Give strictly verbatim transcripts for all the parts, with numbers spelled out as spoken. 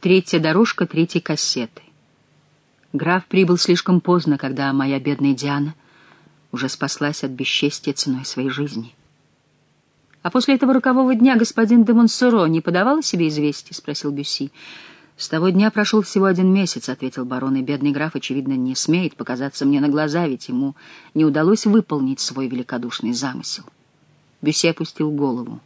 Третья дорожка третьей кассеты. Граф прибыл слишком поздно, когда моя бедная Диана уже спаслась от бесчестия ценой своей жизни. — А после этого рокового дня господин де Монсоро не подавал о себе известий? — спросил Бюсси. — С того дня прошел всего один месяц, — ответил барон, — и бедный граф, очевидно, не смеет показаться мне на глаза, ведь ему не удалось выполнить свой великодушный замысел. Бюсси опустил голову.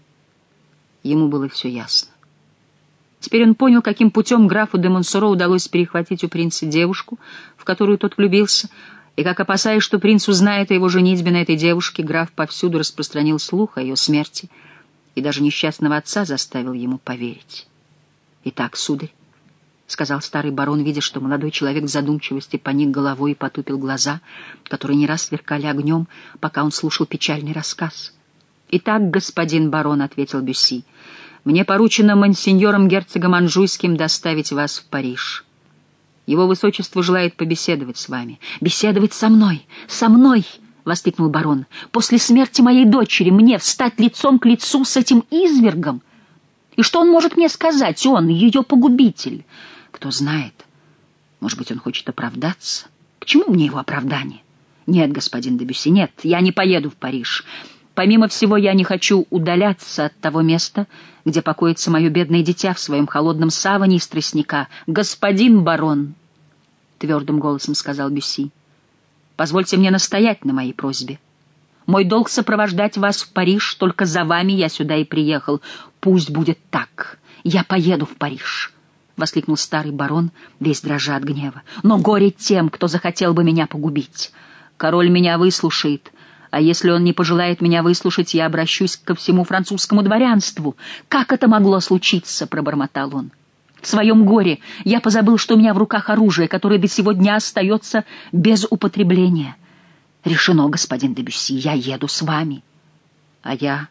Ему было все ясно. Теперь он понял, каким путем графу де Монсоро удалось перехватить у принца девушку, в которую тот влюбился, и как, опасаясь, что принц узнает о его женитьбе на этой девушке, граф повсюду распространил слух о ее смерти и даже несчастного отца заставил ему поверить. — Итак, сударь, — сказал старый барон, видя, что молодой человек в задумчивости поник головой и потупил глаза, которые не раз сверкали огнем, пока он слушал печальный рассказ. — Итак, господин барон, — ответил Бюсси, — мне поручено монсеньором герцогом Анжуйским доставить вас в Париж. Его высочество желает побеседовать с вами. — Беседовать со мной! Со мной! — воскликнул барон. — После смерти моей дочери мне встать лицом к лицу с этим извергом? И что он может мне сказать? Он, ее погубитель. Кто знает, может быть, он хочет оправдаться. К чему мне его оправдание? Нет, господин де Бюсси, нет, я не поеду в Париж. Помимо всего, я не хочу удаляться от того места, где покоится мое бедное дитя в своем холодном саване из тростника. «Господин барон», — твердым голосом сказал Бюсси, — «позвольте мне настоять на моей просьбе. Мой долг сопровождать вас в Париж, только за вами я сюда и приехал. Пусть будет так, я поеду в Париж», — воскликнул старый барон, весь дрожа от гнева. «Но горе тем, кто захотел бы меня погубить. Король меня выслушает, а если он не пожелает меня выслушать, я обращусь ко всему французскому дворянству. Как это могло случиться?» — пробормотал он. «В своем горе я позабыл, что у меня в руках оружие, которое до сего дня остается без употребления. Решено, господин де Бюсси, я еду с вами». «А я,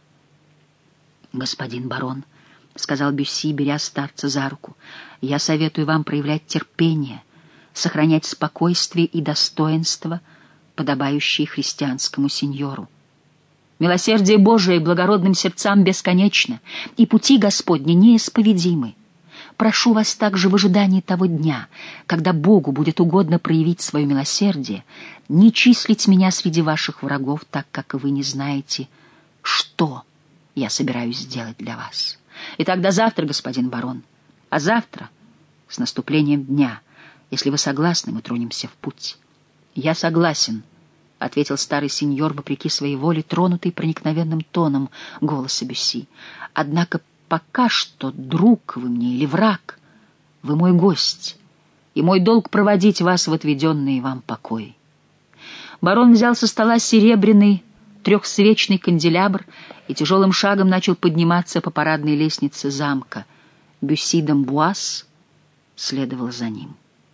господин барон, — сказал Бюсси, беря старца за руку, — я советую вам проявлять терпение, сохранять спокойствие и достоинство, подобающие христианскому сеньору. Милосердие Божие благородным сердцам бесконечно, и пути Господни неисповедимы. Прошу вас также в ожидании того дня, когда Богу будет угодно проявить свое милосердие, не числить меня среди ваших врагов, так как вы не знаете, что я собираюсь сделать для вас. Итак, до завтра, господин барон. А завтра, с наступлением дня, если вы согласны, мы тронемся в путь». «Я согласен», — ответил старый сеньор, вопреки своей воле, тронутый проникновенным тоном голоса Бюсси. «Однако пока что, друг вы мне или враг, вы мой гость, и мой долг проводить вас в отведенные вам покои». Барон взял со стола серебряный трехсвечный канделябр и тяжелым шагом начал подниматься по парадной лестнице замка. Бюсси d'Амбуаз следовал за ним.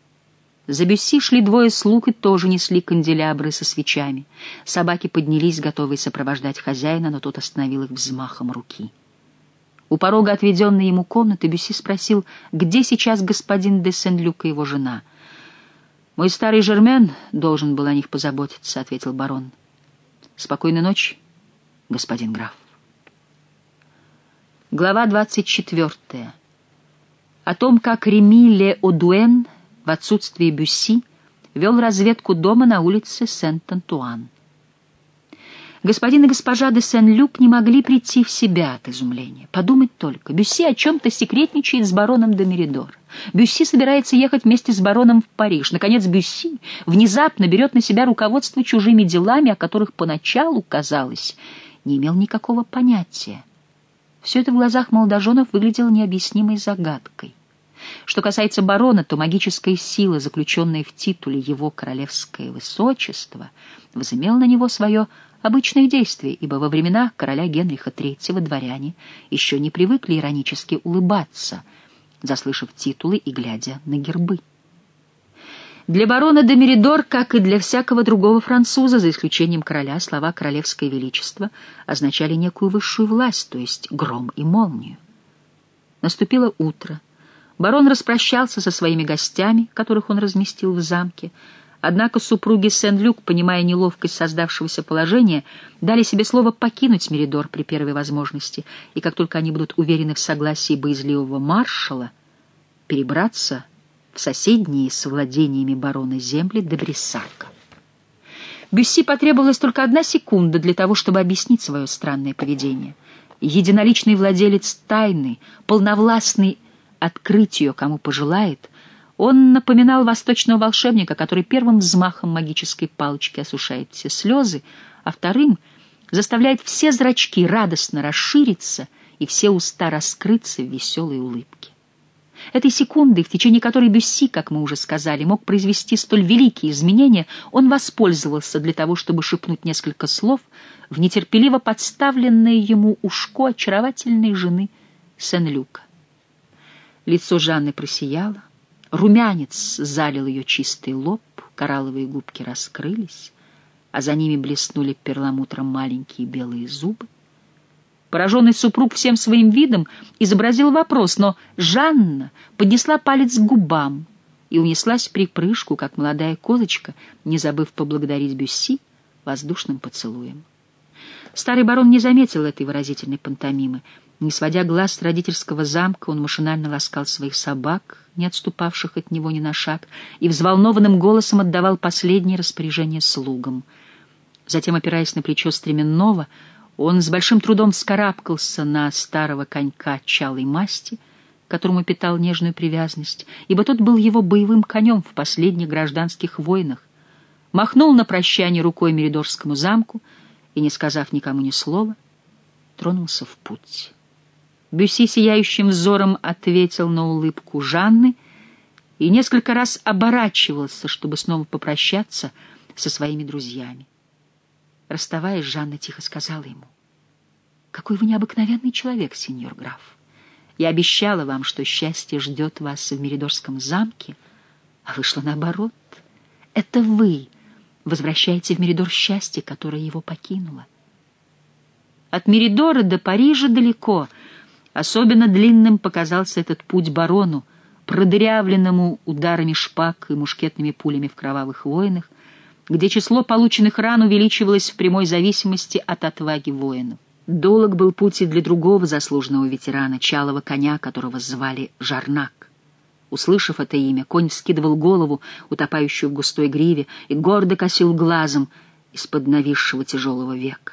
За Бюсси шли двое слуг и тоже несли канделябры со свечами. Собаки поднялись, готовые сопровождать хозяина, но тот остановил их взмахом руки. У порога отведенной ему комнаты Бюсси спросил, где сейчас господин де Сен-Люк и его жена. «Мой старый Жермен должен был о них позаботиться», — ответил барон. «Спокойной ночи, господин граф». Глава двадцать четвертая. О том, как Реми ле Одуэн в отсутствие Бюсси вел разведку дома на улице Сент-Антуан. Господин и госпожа де Сен-Люк не могли прийти в себя от изумления. Подумать только, Бюсси о чем-то секретничает с бароном де Меридор. Бюсси собирается ехать вместе с бароном в Париж. Наконец, Бюсси внезапно берет на себя руководство чужими делами, о которых поначалу, казалось, не имел никакого понятия. Все это в глазах молодоженов выглядело необъяснимой загадкой. Что касается барона, то магическая сила, заключенная в титуле его королевское высочество, возымела на него свое обычное действие, ибо во времена короля Генриха третьего дворяне еще не привыкли иронически улыбаться, заслышав титулы и глядя на гербы. Для барона де Меридор, как и для всякого другого француза, за исключением короля, слова «королевское величество» означали некую высшую власть, то есть гром и молнию. Наступило утро. Барон распрощался со своими гостями, которых он разместил в замке. Однако супруги Сен-Люк, понимая неловкость создавшегося положения, дали себе слово покинуть Меридор при первой возможности, и как только они будут уверены в согласии боязливого маршала, перебраться в соседние с владениями барона земли до Бриссака. Бюсси потребовалась только одна секунда для того, чтобы объяснить свое странное поведение. Единоличный владелец тайны, полновластный открыть ее, кому пожелает, он напоминал восточного волшебника, который первым взмахом магической палочки осушает все слезы, а вторым заставляет все зрачки радостно расшириться и все уста раскрыться в веселой улыбке. Этой секунды, в течение которой Бюсси, как мы уже сказали, мог произвести столь великие изменения, он воспользовался для того, чтобы шепнуть несколько слов в нетерпеливо подставленное ему ушко очаровательной жены Сен-Люка. Лицо Жанны просияло, румянец залил ее чистый лоб, коралловые губки раскрылись, а за ними блеснули перламутром маленькие белые зубы. Пораженный супруг всем своим видом изобразил вопрос, но Жанна поднесла палец к губам и унеслась в припрыжку, как молодая козочка, не забыв поблагодарить Бюсси воздушным поцелуем. Старый барон не заметил этой выразительной пантомимы. Не сводя глаз с родительского замка, он машинально ласкал своих собак, не отступавших от него ни на шаг, и взволнованным голосом отдавал последние распоряжения слугам. Затем, опираясь на плечо стременного, он с большим трудом вскарабкался на старого конька чалой масти, к которому питал нежную привязанность, ибо тот был его боевым конем в последних гражданских войнах, махнул на прощание рукой Меридорскому замку и, не сказав никому ни слова, тронулся в путь. Бюсси сияющим взором ответил на улыбку Жанны и несколько раз оборачивался, чтобы снова попрощаться со своими друзьями. Расставаясь, Жанна тихо сказала ему: «Какой вы необыкновенный человек, сеньор граф. Я обещала вам, что счастье ждет вас в Меридорском замке, а вышло наоборот. Это вы возвращаете в Меридор счастье, которое его покинуло». От Меридора до Парижа далеко. Особенно длинным показался этот путь барону, продырявленному ударами шпаг и мушкетными пулями в кровавых войнах, где число полученных ран увеличивалось в прямой зависимости от отваги воинов. Долг был путь и для другого заслуженного ветерана, чалого коня, которого звали Жарнак. Услышав это имя, конь вскидывал голову, утопающую в густой гриве, и гордо косил глазом из-под нависшего тяжелого века.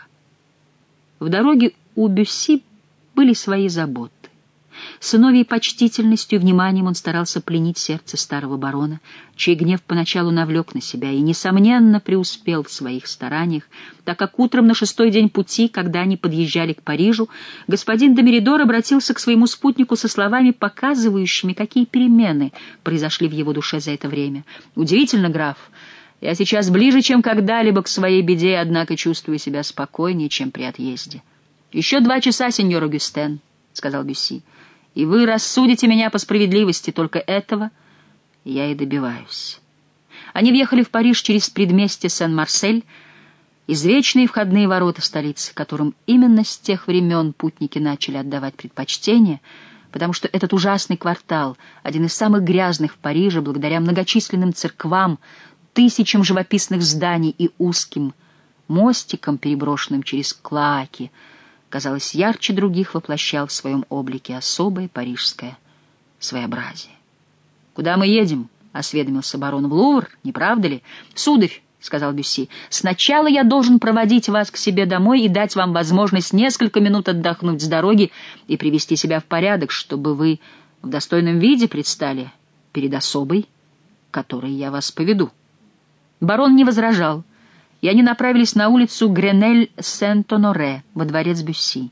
В дороге у Бюсси были свои заботы. С сыновьей почтительностью и вниманием он старался пленить сердце старого барона, чей гнев поначалу навлек на себя и, несомненно, преуспел в своих стараниях, так как утром на шестой день пути, когда они подъезжали к Парижу, господин де Меридор обратился к своему спутнику со словами, показывающими, какие перемены произошли в его душе за это время. «Удивительно, граф, я сейчас ближе, чем когда-либо к своей беде, однако чувствую себя спокойнее, чем при отъезде». «Еще два часа, сеньор Огюстен», — сказал Бюсси, — «и вы рассудите меня по справедливости, только этого я и добиваюсь». Они въехали в Париж через предместье Сен-Марсель, извечные входные ворота столицы, которым именно с тех времен путники начали отдавать предпочтение, потому что этот ужасный квартал, один из самых грязных в Париже, благодаря многочисленным церквам, тысячам живописных зданий и узким мостикам, переброшенным через клоаки, казалось, ярче других воплощал в своем облике особое парижское своеобразие. «Куда мы едем?» — осведомился барон. «В Лувр, не правда ли?» «Сударь», — сказал Бюсси, — «сначала я должен проводить вас к себе домой и дать вам возможность несколько минут отдохнуть с дороги и привести себя в порядок, чтобы вы в достойном виде предстали перед особой, которой я вас поведу». Барон не возражал, и они направились на улицу Гренель-Сент-Оноре, во дворец Бюсси.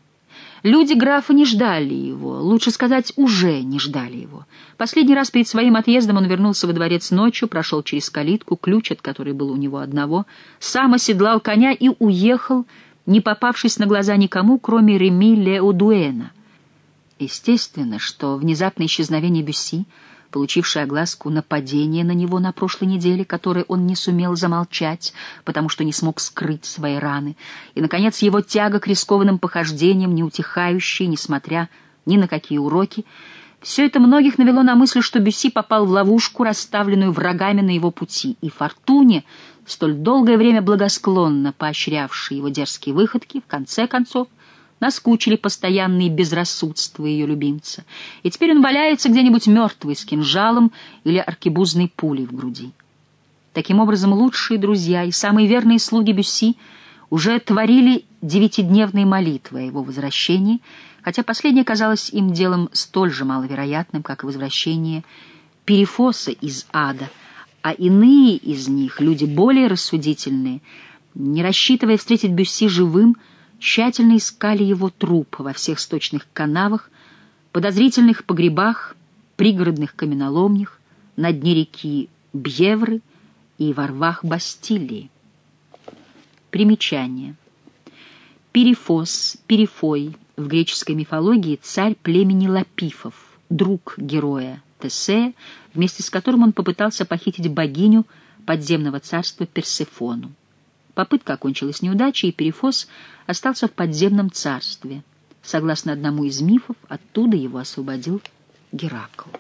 Люди графа не ждали его, лучше сказать, уже не ждали его. Последний раз перед своим отъездом он вернулся во дворец ночью, прошел через калитку, ключ от которой был у него одного, сам оседлал коня и уехал, не попавшись на глаза никому, кроме Реми Ле-Одуэна. Естественно, что внезапное исчезновение Бюсси, получивший огласку нападения на него на прошлой неделе, которое он не сумел замолчать, потому что не смог скрыть свои раны, и, наконец, его тяга к рискованным похождениям, не утихающая, несмотря ни на какие уроки, все это многих навело на мысль, что Бюсси попал в ловушку, расставленную врагами на его пути, и фортуне, столь долгое время благосклонно поощрявшей его дерзкие выходки, в конце концов, Наскучили постоянные безрассудства ее любимца, и теперь он валяется где-нибудь мертвый с кинжалом или аркебузной пулей в груди. Таким образом, лучшие друзья и самые верные слуги Бюсси уже творили девятидневные молитвы о его возвращении, хотя последнее казалось им делом столь же маловероятным, как и возвращение Перифоса из ада, а иные из них, люди более рассудительные, не рассчитывая встретить Бюсси живым, тщательно искали его труп во всех сточных канавах, подозрительных погребах, пригородных каменоломнях, на дне реки Бьевры и во рвах Бастилии. Примечание. Перифос, Перифой, в греческой мифологии царь племени Лапифов, друг героя Тесея, вместе с которым он попытался похитить богиню подземного царства Персефону. Попытка окончилась неудачей, и Перифос остался в подземном царстве. Согласно одному из мифов, оттуда его освободил Геракл.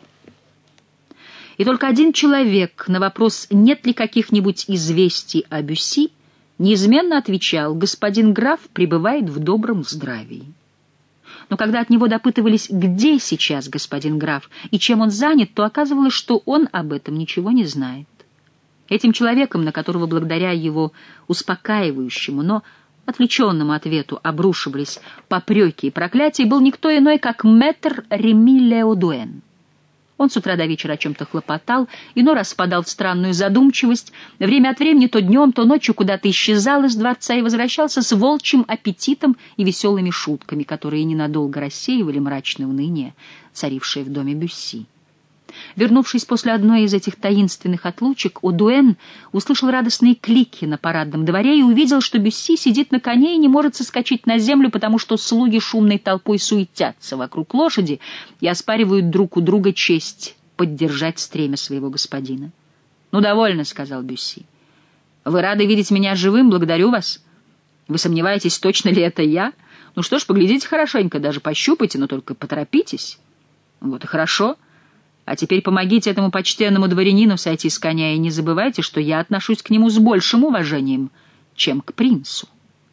И только один человек на вопрос, нет ли каких-нибудь известий о Бюсси, неизменно отвечал: господин граф пребывает в добром здравии. Но когда от него допытывались, где сейчас господин граф и чем он занят, то оказывалось, что он об этом ничего не знает. Этим человеком, на которого благодаря его успокаивающему, но отвлеченному ответу обрушивались попреки и проклятия, был никто иной, как мэтр Реми Леодуэн. Он с утра до вечера о чем-то хлопотал, иной раз впадал в странную задумчивость, время от времени то днем, то ночью куда-то исчезал из дворца и возвращался с волчьим аппетитом и веселыми шутками, которые ненадолго рассеивали мрачное уныние, царившее в доме Бюсси. Вернувшись после одной из этих таинственных отлучек, Одуэн услышал радостные клики на парадном дворе и увидел, что Бюсси сидит на коне и не может соскочить на землю, потому что слуги шумной толпой суетятся вокруг лошади и оспаривают друг у друга честь поддержать стремя своего господина. «Ну, довольно», — сказал Бюсси. «Вы рады видеть меня живым? Благодарю вас. Вы сомневаетесь, точно ли это я? Ну что ж, поглядите хорошенько, даже пощупайте, но только поторопитесь». «Вот и хорошо. А теперь помогите этому почтенному дворянину сойти с коня, и не забывайте, что я отношусь к нему с большим уважением, чем к принцу».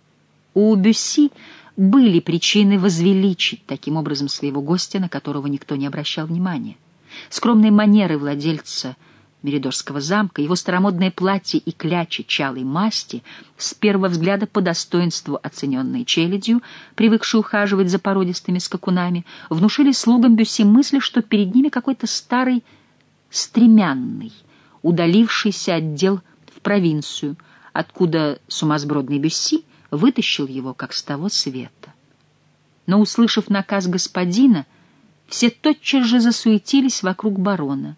У Бюсси были причины возвеличить таким образом своего гостя, на которого никто не обращал внимания. Скромные манеры владельца Меридорского замка, его старомодное платье и клячи чалой масти, с первого взгляда по достоинству оцененные челядью, привыкшие ухаживать за породистыми скакунами, внушили слугам Бюсси мысль, что перед ними какой-то старый стремянный, удалившийся отдел в провинцию, откуда сумасбродный Бюсси вытащил его, как с того света. Но, услышав наказ господина, все тотчас же засуетились вокруг барона.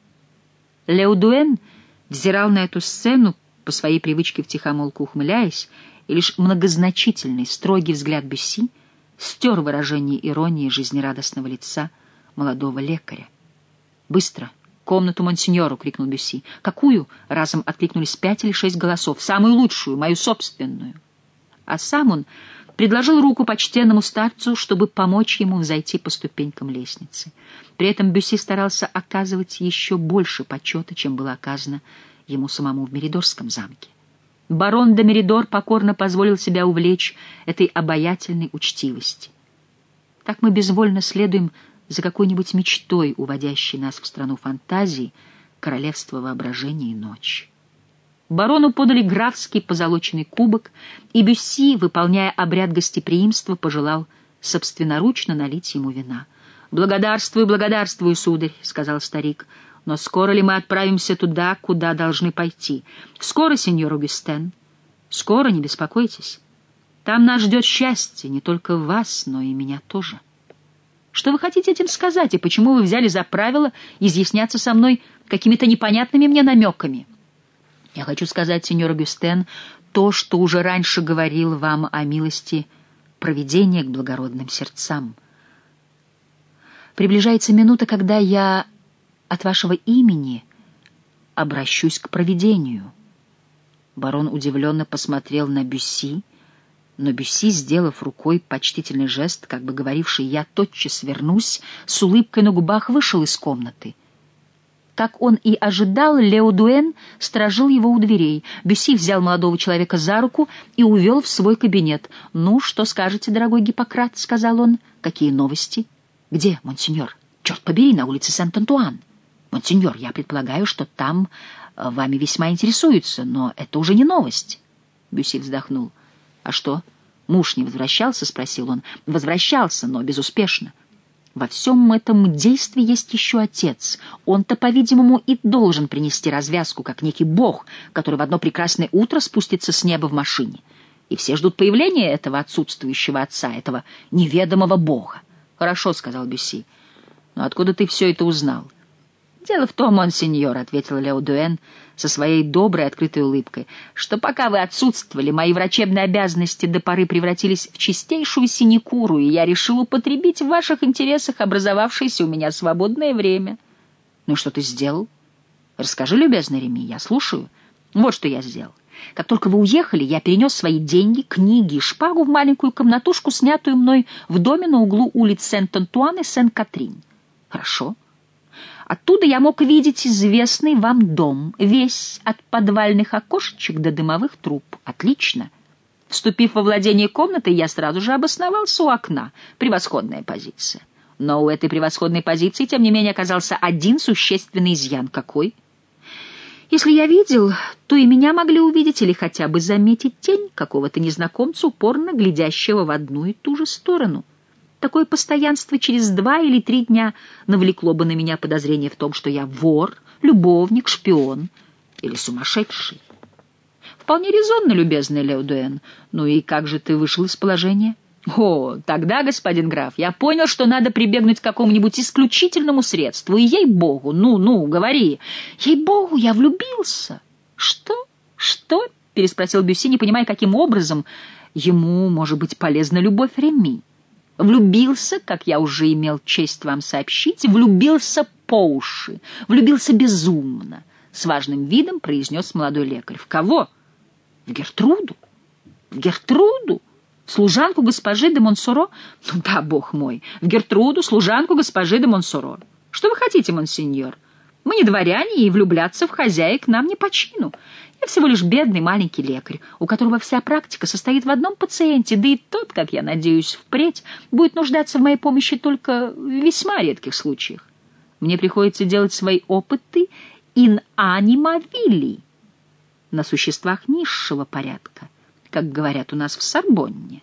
Леодуэн взирал на эту сцену, по своей привычке втихомолку ухмыляясь, и лишь многозначительный, строгий взгляд Бюсси стер выражение иронии жизнерадостного лица молодого лекаря. «Быстро! Комнату монсеньору!» — крикнул Бюсси. «Какую?» — разом откликнулись пять или шесть голосов. «Самую лучшую, мою собственную!» А сам он предложил руку почтенному старцу, чтобы помочь ему взойти по ступенькам лестницы. При этом Бюсси старался оказывать еще больше почета, чем было оказано ему самому в Меридорском замке. Барон де Меридор покорно позволил себя увлечь этой обаятельной учтивости. Так мы безвольно следуем за какой-нибудь мечтой, уводящей нас в страну фантазии, королевство воображения и ночи. Барону подали графский позолоченный кубок, и Бюсси, выполняя обряд гостеприимства, пожелал собственноручно налить ему вина. «Благодарствую, благодарствую, сударь», — сказал старик, — «но скоро ли мы отправимся туда, куда должны пойти?» «Скоро, сеньор Огюстен. Скоро, не беспокойтесь. Там нас ждет счастье, не только вас, но и меня тоже». «Что вы хотите этим сказать, и почему вы взяли за правило изъясняться со мной какими-то непонятными мне намеками?» «Я хочу сказать, сеньор Огюстен, то, что уже раньше говорил вам о милости провидения к благородным сердцам. Приближается минута, когда я от вашего имени обращусь к провидению». Барон удивленно посмотрел на Бюсси, но Бюсси, сделав рукой почтительный жест, как бы говоривший «я тотчас вернусь», с улыбкой на губах вышел из комнаты. Как он и ожидал, Леодуэн сторожил его у дверей. Бюсси взял молодого человека за руку и увел в свой кабинет. «Ну, что скажете, дорогой Гиппократ?» — сказал он. «Какие новости?» «Где, монсеньор?» «Черт побери, на улице Сент-Антуан». «Монсеньор, я предполагаю, что там вами весьма интересуются, но это уже не новость». Бюсси вздохнул. «А что, муж не возвращался?» — спросил он. «Возвращался, но безуспешно. Во всем этом действии есть еще отец. Он-то, по-видимому, и должен принести развязку, как некий бог, который в одно прекрасное утро спустится с неба в машине. И все ждут появления этого отсутствующего отца, этого неведомого бога». «Хорошо», — сказал Бюсси. «Но откуда ты все это узнал?» «Дело в том, монсеньор», — ответил Леодуэн со своей доброй открытой улыбкой, «что пока вы отсутствовали, мои врачебные обязанности до поры превратились в чистейшую синекуру, и я решил употребить в ваших интересах образовавшееся у меня свободное время». «Ну что ты сделал? Расскажи, любезный Реми, я слушаю». «Вот что я сделал. Как только вы уехали, я перенес свои деньги, книги и шпагу в маленькую комнатушку, снятую мной в доме на углу улиц Сент-Антуан и Сен-Катрин». «Хорошо. Оттуда я мог видеть известный вам дом, весь от подвальных окошечек до дымовых труб. Отлично. Вступив во владение комнатой, я сразу же обосновался у окна. Превосходная позиция. Но у этой превосходной позиции, тем не менее, оказался один существенный изъян. Какой? Если я видел, то и меня могли увидеть или хотя бы заметить тень какого-то незнакомца, упорно глядящего в одну и ту же сторону. Такое постоянство через два или три дня навлекло бы на меня подозрение в том, что я вор, любовник, шпион или сумасшедший. Вполне резонно, любезный Леодуэн. Ну и как же ты вышел из положения? О, тогда, господин граф, я понял, что надо прибегнуть к какому-нибудь исключительному средству. И ей-богу, ну-ну, говори. Ей-богу, я влюбился. Что? Что? Переспросил Бюсси, не понимая, каким образом ему может быть полезна любовь Реми. Влюбился, как я уже имел честь вам сообщить, влюбился по уши, влюбился безумно, с важным видом произнес молодой лекарь. В кого? В Гертруду. В Гертруду? Служанку госпожи де Монсоро? Ну да, бог мой, в Гертруду, служанку госпожи де Монсоро. Что вы хотите, монсеньор? Мы не дворяне, и влюбляться в хозяек нам не по чину. Я всего лишь бедный маленький лекарь, у которого вся практика состоит в одном пациенте, да и тот, как я надеюсь, впредь будет нуждаться в моей помощи только в весьма редких случаях. Мне приходится делать свои опыты in anima vili, на существах низшего порядка, как говорят у нас в Сорбонне.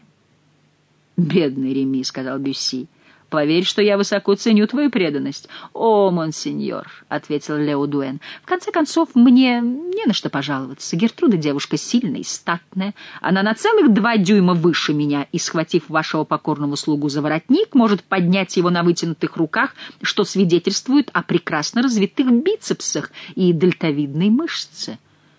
«Бедный Реми», — сказал Бюсси, — «поверь, что я высоко ценю твою преданность». «О, монсеньор», — ответил Леодуэн, — «в конце концов, мне не на что пожаловаться. Гертруда девушка сильная и статная. Она на целых два дюйма выше меня, и, схватив вашего покорного слугу за воротник, может поднять его на вытянутых руках, что свидетельствует о прекрасно развитых бицепсах и дельтовидной мышце.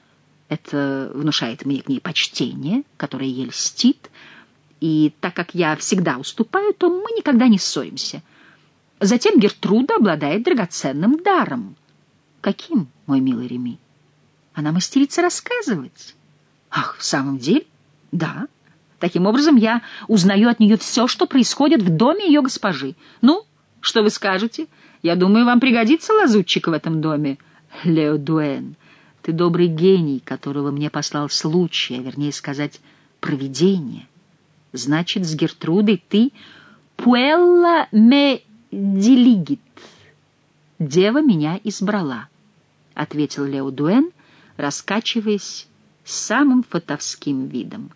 Это внушает мне к ней почтение, которое ей льстит, и так как я всегда уступаю, то мы никогда не ссоримся. Затем Гертруда обладает драгоценным даром». «Каким, мой милый Реми?» «Она мастерица рассказывать». «Ах, в самом деле?» «Да. Таким образом, я узнаю от нее все, что происходит в доме ее госпожи. Ну, что вы скажете? Я думаю, вам пригодится лазутчик в этом доме». «Леодуэн, ты добрый гений, которого мне послал случай, а вернее сказать, провидение. Значит, с Гертрудой ты «Puella me diligit» — «Дева меня избрала», — ответил Леодуэн, раскачиваясь с самым фатовским видом.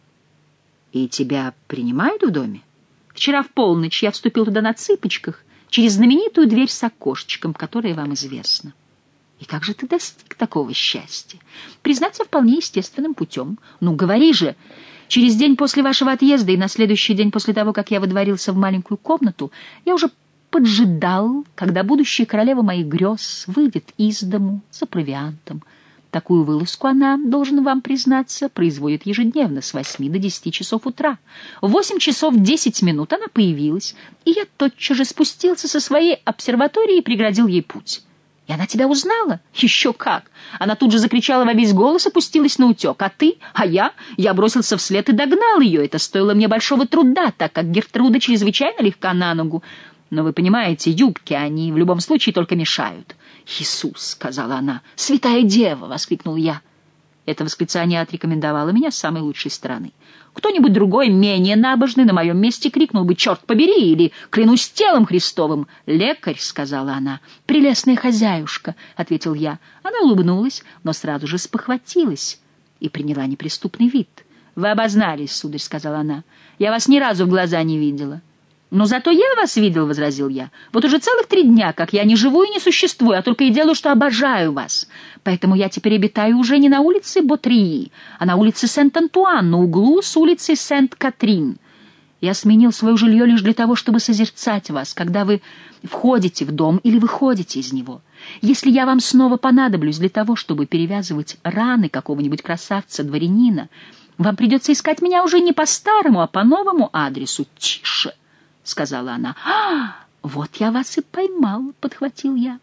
«И тебя принимают в доме? Вчера в полночь я вступил туда на цыпочках, через знаменитую дверь с окошечком, которая вам известна». «И как же ты достиг такого счастья?» «Признаться, вполне естественным путем. Ну, говори же!» «Через день после вашего отъезда и на следующий день после того, как я выдворился в маленькую комнату, я уже поджидал, когда будущая королева моих грез выйдет из дому за провиантом. Такую вылазку она, должен вам признаться, производит ежедневно с восьми до десяти часов утра. В восемь часов десять минут она появилась, и я тотчас же спустился со своей обсерватории и преградил ей путь. И она тебя узнала? Еще как! Она тут же закричала во весь голос и пустилась на утек. А ты? А я? Я бросился вслед и догнал ее. Это стоило мне большого труда, так как Гертруда чрезвычайно легка на ногу. Но вы понимаете, юбки, они в любом случае только мешают. «Иисус!» — сказала она. «Святая Дева!» — воскликнул я. Это восклицание отрекомендовало меня с самой лучшей стороны. Кто-нибудь другой, менее набожный, на моем месте крикнул бы «Черт побери!» или «Клянусь телом Христовым!» «Лекарь!» — сказала она. «Прелестная хозяюшка!» — ответил я. Она улыбнулась, но сразу же спохватилась и приняла неприступный вид. «Вы обознались, сударь», — сказала она. «Я вас ни разу в глаза не видела». «Но зато я вас видел», — возразил я. «Вот уже целых три дня, как я не живу и не существую, а только и делаю, что обожаю вас. Поэтому я теперь обитаю уже не на улице Ботрии, а на улице Сент-Антуан, на углу с улицей Сент-Катрин. Я сменил свое жилье лишь для того, чтобы созерцать вас, когда вы входите в дом или выходите из него. Если я вам снова понадоблюсь для того, чтобы перевязывать раны какого-нибудь красавца-дворянина, вам придется искать меня уже не по старому, а по новому адресу». «Тише!» — сказала она. «А, вот я вас и поймал», — подхватил я.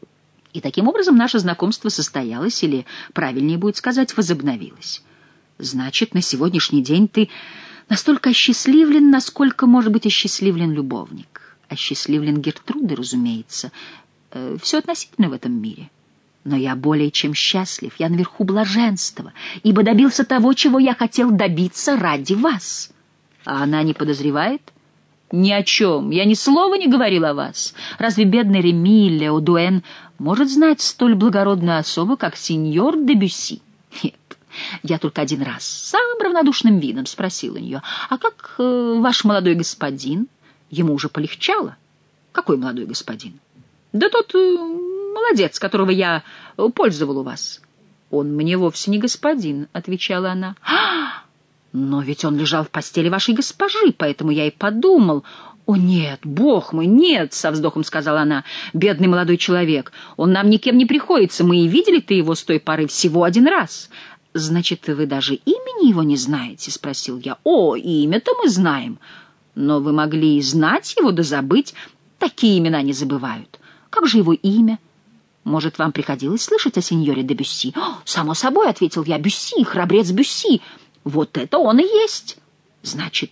И таким образом наше знакомство состоялось, или, правильнее будет сказать, возобновилось. «Значит, на сегодняшний день ты настолько осчастливлен, насколько может быть осчастливлен любовник. Осчастливлен Гертруды, разумеется. Э, все относительно в этом мире. Но я более чем счастлив, я наверху блаженства, ибо добился того, чего я хотел добиться ради вас. А она не подозревает?» «Ни о чем. Я ни слова не говорил о вас. Разве бедный Реми Леодуэн может знать столь благородную особу, как сеньор де Бюсси?» «Нет, я только один раз с самым равнодушным видом спросил у нее: а как э, ваш молодой господин? Ему уже полегчало?» «Какой молодой господин?» «Да тот э, молодец, которого я пользовал у вас». «Он мне вовсе не господин», — отвечала она. «А, но ведь он лежал в постели вашей госпожи, поэтому я и подумал...» «О, нет, бог мой, нет!» — со вздохом сказала она. «Бедный молодой человек, он нам никем не приходится, мы и видели-то его с той поры всего один раз». «Значит, вы даже имени его не знаете?» — спросил я. «О, имя-то мы знаем. Но вы могли и знать его, да забыть. Такие имена не забывают. Как же его имя? Может, вам приходилось слышать о сеньоре де Бюсси?» «Само собой», — ответил я, — «Бюсси, храбрец Бюсси. Вот это он и есть. Значит,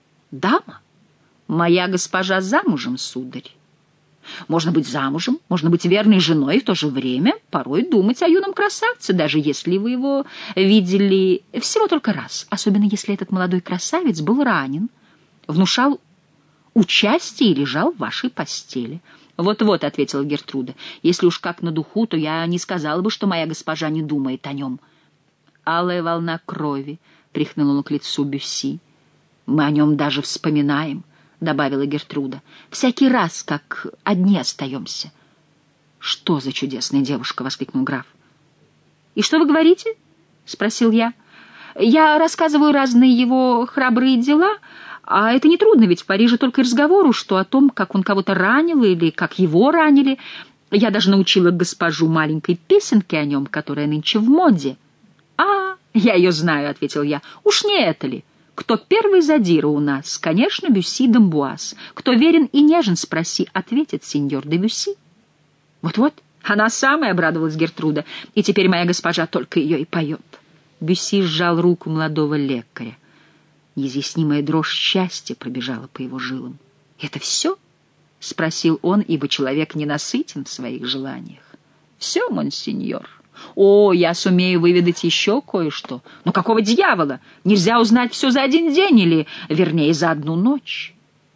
дама?» «Моя госпожа замужем, сударь». Можно быть замужем, можно быть верной женой и в то же время порой думать о юном красавце, даже если вы его видели всего только раз, особенно если этот молодой красавец был ранен, внушал участие и лежал в вашей постели. «Вот-вот», — ответила Гертруда, — «если уж как на духу, то я не сказала бы, что моя госпожа не думает о нем». Алая волна крови прихнула к лицу Бюсси. «Мы о нем даже вспоминаем», — добавила Гертруда, — «всякий раз, как одни остаемся». «Что за чудесная девушка!» — воскликнул граф. «И что вы говорите?» — спросил я. «Я рассказываю разные его храбрые дела, а это нетрудно, ведь в Париже только и разговору, что о том, как он кого-то ранил или как его ранили. Я даже научила госпожу маленькой песенке о нем, которая нынче в моде». «А, я ее знаю», — ответил я. «Уж не это ли? Кто первый задира у нас? Конечно, Бюсси d'Амбуаз. Кто верен и нежен, спроси», — ответит сеньор де Бюсси. «Вот-вот, она самая», — обрадовалась Гертруда, — «и теперь моя госпожа только ее и поет». Бюсси сжал руку молодого лекаря. Неизъяснимая дрожь счастья пробежала по его жилам. «Это все?» — спросил он, ибо человек ненасытен в своих желаниях. «Все, монсеньор. О, я сумею выведать еще кое-что. Но какого дьявола? Нельзя узнать все за один день или, вернее, за одну ночь».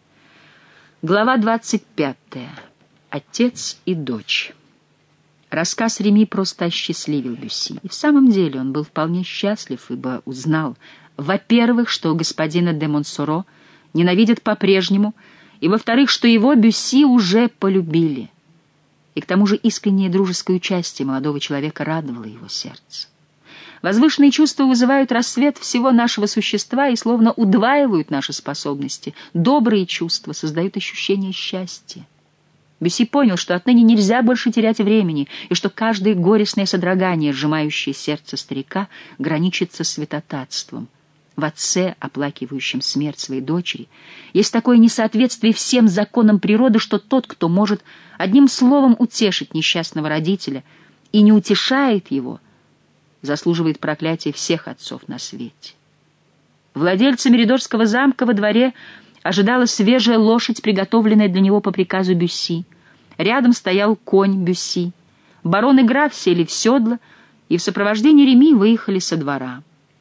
Глава двадцать пятая. Отец и дочь. Рассказ Реми просто осчастливил Бюсси. И в самом деле он был вполне счастлив, ибо узнал, во-первых, что господина де Монсоро ненавидят по-прежнему, и, во-вторых, что его Бюсси уже полюбили. И к тому же искреннее дружеское участие молодого человека радовало его сердце. Возвышенные чувства вызывают рассвет всего нашего существа и словно удваивают наши способности. Добрые чувства создают ощущение счастья. Бюсси понял, что отныне нельзя больше терять времени, и что каждое горестное содрогание, сжимающее сердце старика, граничит со святотатством. В отце, оплакивающем смерть своей дочери, есть такое несоответствие всем законам природы, что тот, кто может одним словом утешить несчастного родителя и не утешает его, заслуживает проклятия всех отцов на свете. Владельца Меридорского замка во дворе ожидала свежая лошадь, приготовленная для него по приказу Бюсси. Рядом стоял конь Бюсси. Барон и граф сели в седло и в сопровождении Реми выехали со двора.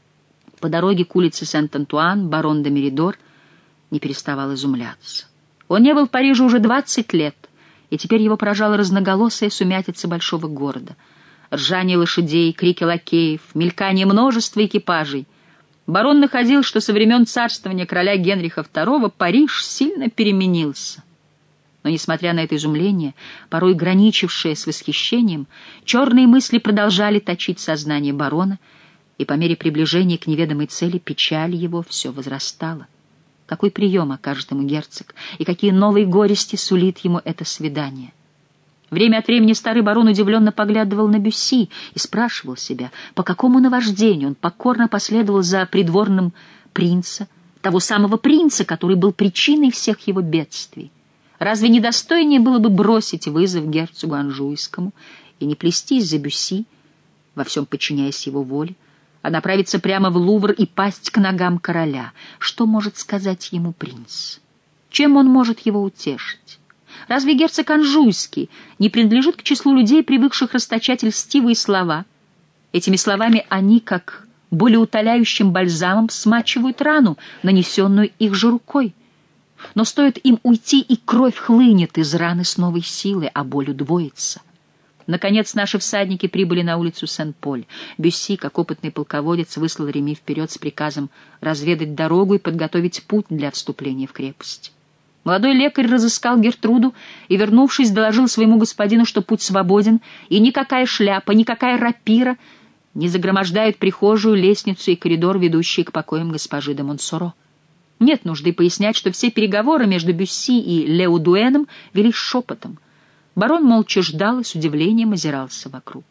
По дороге к улице Сент-Антуан барон де Меридор не переставал изумляться. Он не был в Париже уже двадцать лет, и теперь его поражала разноголосая сумятица большого города. Ржание лошадей, крики лакеев, мелькание множества экипажей. Барон находил, что со времен царствования короля Генриха второго Париж сильно переменился. Но, несмотря на это изумление, порой граничившее с восхищением, черные мысли продолжали точить сознание барона, и по мере приближения к неведомой цели печаль его все возрастала. Какой прием окажет ему герцог, и какие новые горести сулит ему это свидание? Время от времени старый барон удивленно поглядывал на Бюсси и спрашивал себя, по какому наваждению он покорно последовал за придворным принца, того самого принца, который был причиной всех его бедствий. Разве недостойнее было бы бросить вызов герцогу Анжуйскому и не плестись за Бюсси, во всем подчиняясь его воле, а направиться прямо в Лувр и пасть к ногам короля? Что может сказать ему принц? Чем он может его утешить? Разве герцог Анжуйский не принадлежит к числу людей, привыкших расточать льстивые слова? Этими словами они, как болеутоляющим бальзамом, смачивают рану, нанесенную их же рукой. Но стоит им уйти, и кровь хлынет из раны с новой силой, а боль удвоится. Наконец наши всадники прибыли на улицу Сен-Поль. Бюсси, как опытный полководец, выслал Реми вперед с приказом разведать дорогу и подготовить путь для вступления в крепость. Молодой лекарь разыскал Гертруду и, вернувшись, доложил своему господину, что путь свободен, и никакая шляпа, никакая рапира не загромождают прихожую, лестницу и коридор, ведущие к покоям госпожи де Монсоро. Нет нужды пояснять, что все переговоры между Бюсси и Леодуэном велись шепотом. Барон молча ждал и с удивлением озирался вокруг.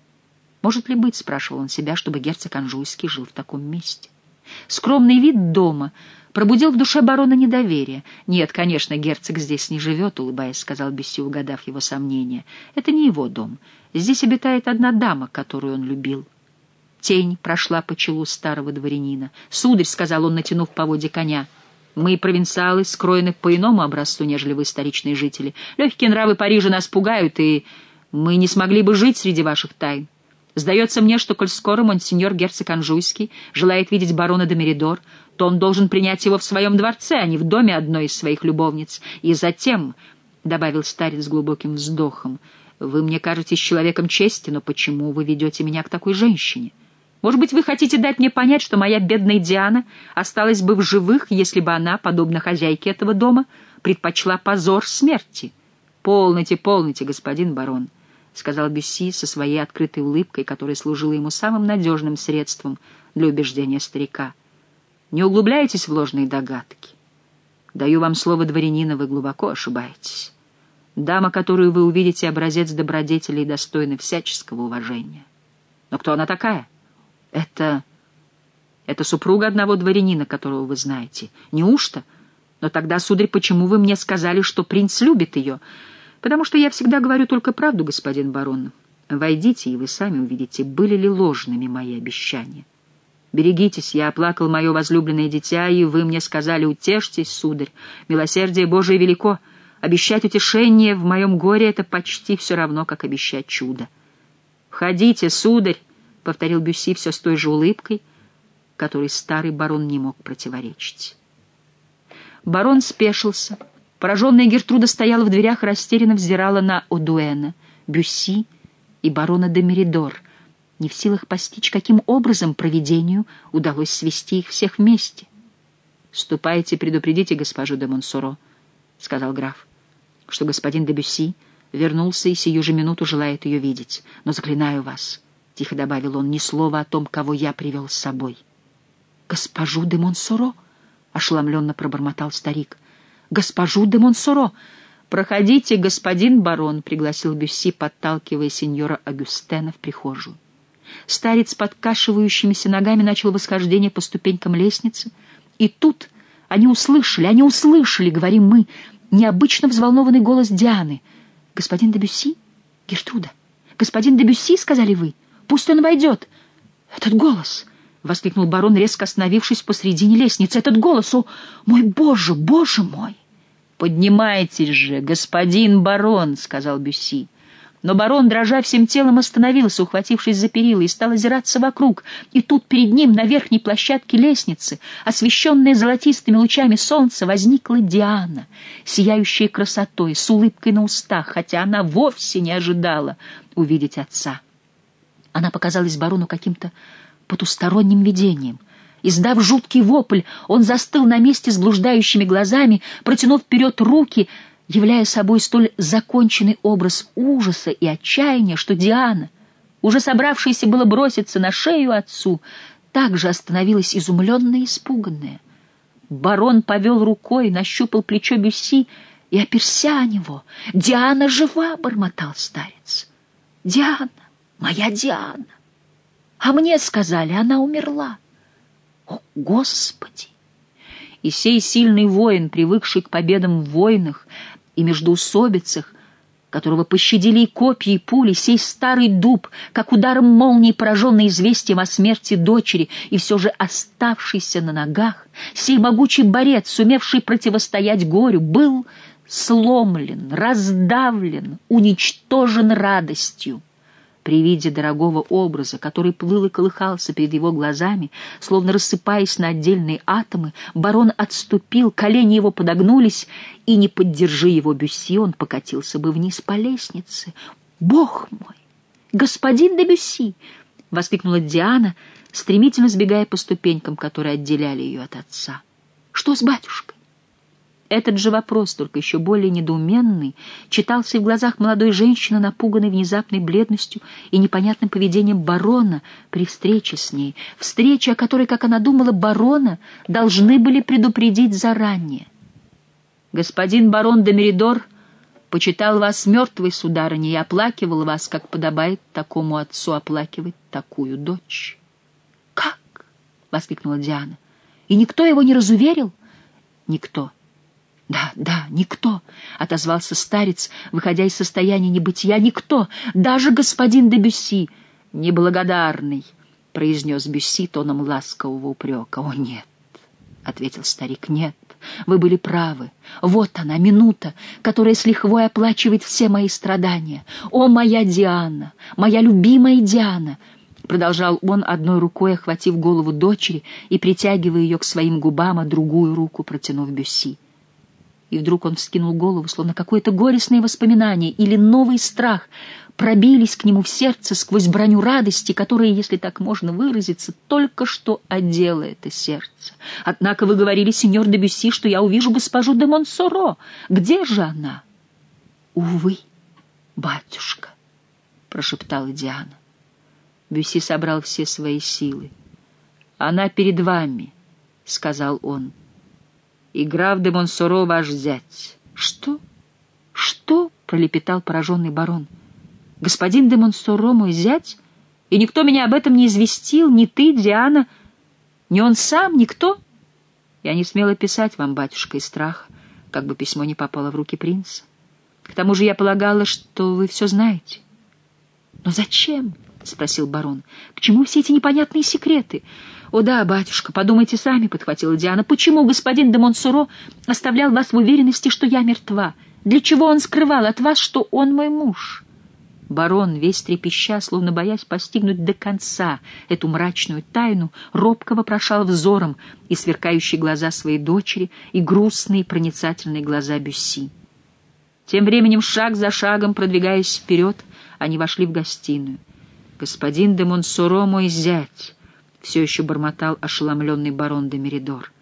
«Может ли быть, — спрашивал он себя, — чтобы герцог Анжуйский жил в таком месте?» Скромный вид дома пробудил в душе барона недоверие. «Нет, конечно, герцог здесь не живет, — улыбаясь, сказал Бюсси, угадав его сомнения. Это не его дом. Здесь обитает одна дама, которую он любил». Тень прошла по челу старого дворянина. «Сударь, — сказал он, натянув поводья коня, — мы, провинциалы, скроены по иному образцу, нежели вы, столичные жители. Легкие нравы Парижа нас пугают, и мы не смогли бы жить среди ваших тайн. Сдается мне, что, коль скоро монсеньор герцог Анжуйский желает видеть барона де Меридор, то он должен принять его в своем дворце, а не в доме одной из своих любовниц. И затем, — добавил старец с глубоким вздохом, — вы мне кажетесь человеком чести, но почему вы ведете меня к такой женщине? Может быть, вы хотите дать мне понять, что моя бедная Диана осталась бы в живых, если бы она, подобно хозяйке этого дома, предпочла позор смерти? Полноте, полноте, господин барон, — сказал Бюсси со своей открытой улыбкой, которая служила ему самым надежным средством для убеждения старика. Не углубляйтесь в ложные догадки. Даю вам слово дворянина, вы глубоко ошибаетесь. Дама, которую вы увидите, образец добродетели и достойна всяческого уважения. Но кто она такая? Это... это супруга одного дворянина, которого вы знаете. Неужто? Но тогда, сударь, почему вы мне сказали, что принц любит ее? Потому что я всегда говорю только правду, господин барон. Войдите, и вы сами увидите, были ли ложными мои обещания. Берегитесь, я оплакал мое возлюбленное дитя, и вы мне сказали: утешьтесь, сударь, милосердие Божие велико. Обещать утешение в моем горе — это почти все равно, как обещать чудо. «Входите, сударь», — повторил Бюсси все с той же улыбкой, которой старый барон не мог противоречить. Барон спешился. Пораженная Гертруда стояла в дверях и растерянно взирала на Одуэна, Бюсси и барона де Меридор, не в силах постичь, каким образом провидению удалось свести их всех вместе. «Ступайте, предупредите госпожу де Монсоро», — сказал граф, — «что господин де Бюсси вернулся и сию же минуту желает ее видеть. Но заклинаю вас», — тихо добавил он, — «ни слова о том, кого я привел с собой». «Госпожу де Монсоро?» — ошеломленно пробормотал старик. «Госпожу де Монсоро!» «Проходите, господин барон», — пригласил Бюсси, подталкивая сеньора Агюстена в прихожую. Старец с подкашивающимися ногами начал восхождение по ступенькам лестницы, и тут они услышали, они услышали, говорим мы, необычно взволнованный голос Дианы. «Господин де Бюсси? Гертруда? Господин де Бюсси, — сказали вы? Пусть он войдет!» «Этот голос!» — воскликнул барон, резко остановившись посредине лестницы. «Этот голос! О, мой Боже, Боже мой!» «Поднимайтесь же, господин барон!» — сказал Бюсси. Но барон, дрожа всем телом, остановился, ухватившись за перила, и стал озираться вокруг. И тут перед ним на верхней площадке лестницы, освещенная золотистыми лучами солнца, возникла Диана, сияющая красотой, с улыбкой на устах, хотя она вовсе не ожидала увидеть отца. Она показалась барону каким-то потусторонним видением. Издав жуткий вопль, он застыл на месте с блуждающими глазами, протянув вперед руки, являя собой столь законченный образ ужаса и отчаяния, что Диана, уже собравшаяся было броситься на шею отцу, также остановилась изумленная и испуганная. Барон повел рукой, нащупал плечо Бюсси и оперся о него. «Диана жива!» — бормотал старец. «Диана! Моя Диана! А мне сказали, она умерла! О, Господи!» И сей сильный воин, привыкший к победам в войнах и междоусобицах, которого пощадили и копья, и пули, сей старый дуб, как ударом молнии, пораженный известием о смерти дочери и все же оставшийся на ногах, сей могучий борец, сумевший противостоять горю, был сломлен, раздавлен, уничтожен радостью. При виде дорогого образа, который плыл и колыхался перед его глазами, словно рассыпаясь на отдельные атомы, барон отступил, колени его подогнулись, и, не поддержи его Бюсси, он покатился бы вниз по лестнице. «Бог мой! Господин де Бюсси!» — воскликнула Диана, стремительно сбегая по ступенькам, которые отделяли ее от отца. «Что с батюшкой?» Этот же вопрос, только еще более недоуменный, читался и в глазах молодой женщины, напуганной внезапной бледностью и непонятным поведением барона при встрече с ней, встрече, о которой, как она думала, барона должны были предупредить заранее. «Господин барон де Меридор почитал вас мертвой, сударыня, и оплакивал вас, как подобает такому отцу оплакивать такую дочь». «Как?» — воскликнула Диана. «И никто его не разуверил?» «Никто». «Да, да, никто», — отозвался старец, выходя из состояния небытия. «Никто, даже господин де Бюсси». «Неблагодарный», — произнес Бюсси тоном ласкового упрека. «О, нет», — ответил старик, — «нет, вы были правы. Вот она, минута, которая с лихвой оплачивает все мои страдания. О, моя Диана, моя любимая Диана!» Продолжал он, одной рукой охватив голову дочери и притягивая ее к своим губам, а другую руку протянув Бюсси. И вдруг он вскинул голову, словно какое-то горестное воспоминание или новый страх пробились к нему в сердце сквозь броню радости, которая, если так можно выразиться, только что одела это сердце. «Однако вы говорили, сеньор де Бюсси, что я увижу госпожу де Монсоро. Где же она?» «Увы, батюшка», — прошептала Диана. Бюсси собрал все свои силы. «Она перед вами», — сказал он. «И граф де Монсоро ваш зять». «Что? Что?» — пролепетал пораженный барон. «Господин де Монсоро мой зять? И никто меня об этом не известил, ни ты, Диана, ни он сам, никто?» «Я не смела писать вам, батюшка, из страха, как бы письмо не попало в руки принца. К тому же я полагала, что вы все знаете». «Но зачем?» — спросил барон. «К чему все эти непонятные секреты?» «О да, батюшка, подумайте сами», — подхватила Диана. «Почему господин де Монсоро оставлял вас в уверенности, что я мертва? Для чего он скрывал от вас, что он мой муж?» Барон, весь трепеща, словно боясь постигнуть до конца эту мрачную тайну, робко вопрошал взором и сверкающие глаза своей дочери, и грустные проницательные глаза Бюсси. Тем временем, шаг за шагом, продвигаясь вперед, они вошли в гостиную. «Господин де Монсоро мой зять», — все еще бормотал ошеломленный барон де Меридор.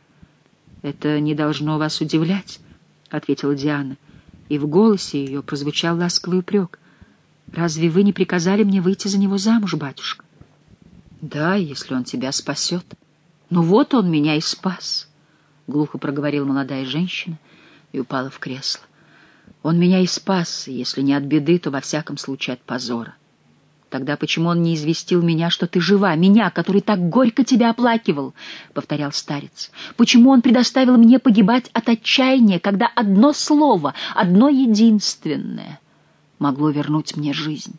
«Это не должно вас удивлять», — ответила Диана, и в голосе ее прозвучал ласковый упрек. «Разве вы не приказали мне выйти за него замуж, батюшка?» «Да, если он тебя спасет». «Ну вот он меня и спас», — глухо проговорила молодая женщина и упала в кресло. «Он меня и спас, если не от беды, то во всяком случае от позора. Тогда почему он не известил меня, что ты жива, меня, который так горько тебя оплакивал?» — повторял старец. «Почему он предоставил мне погибать от отчаяния, когда одно слово, одно единственное могло вернуть мне жизнь?»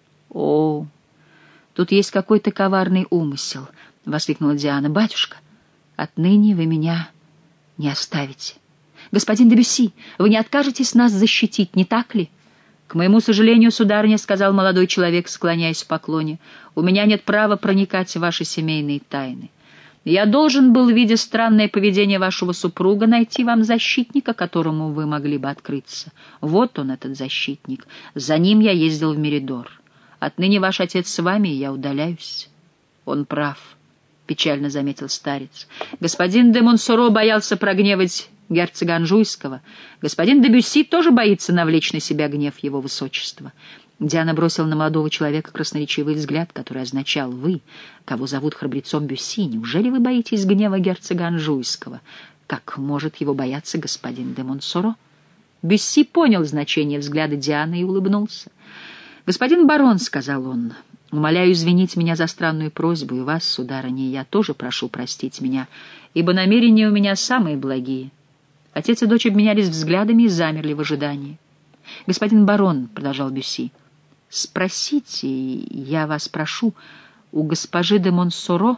«О, тут есть какой-то коварный умысел», — воскликнула Диана. «Батюшка, отныне вы меня не оставите. Господин де Бюсси, вы не откажетесь нас защитить, не так ли?» «К моему сожалению, сударыня, — сказал молодой человек, склоняясь в поклоне, — у меня нет права проникать в ваши семейные тайны. Я должен был, видя странное поведение вашего супруга, найти вам защитника, которому вы могли бы открыться. Вот он, этот защитник. За ним я ездил в Меридор. Отныне ваш отец с вами, и я удаляюсь». «Он прав», — печально заметил старец. «Господин де Монсоро боялся прогневать герцога Анжуйского. Господин де Бюсси тоже боится навлечь на себя гнев его высочества». Диана бросила на молодого человека красноречивый взгляд, который означал: «Вы, кого зовут храбрецом Бюсси, неужели вы боитесь гнева герцога Анжуйского? Как может его бояться господин де Монсоро?» Бюсси понял значение взгляда Дианы и улыбнулся. «Господин барон, — сказал он, — умоляю извинить меня за странную просьбу, и вас, сударыня, я тоже прошу простить меня, ибо намерения у меня самые благие». Отец и дочь обменялись взглядами и замерли в ожидании. «Господин барон, — продолжал Бюсси, — спросите, я вас прошу, у госпожи де Монсоро...»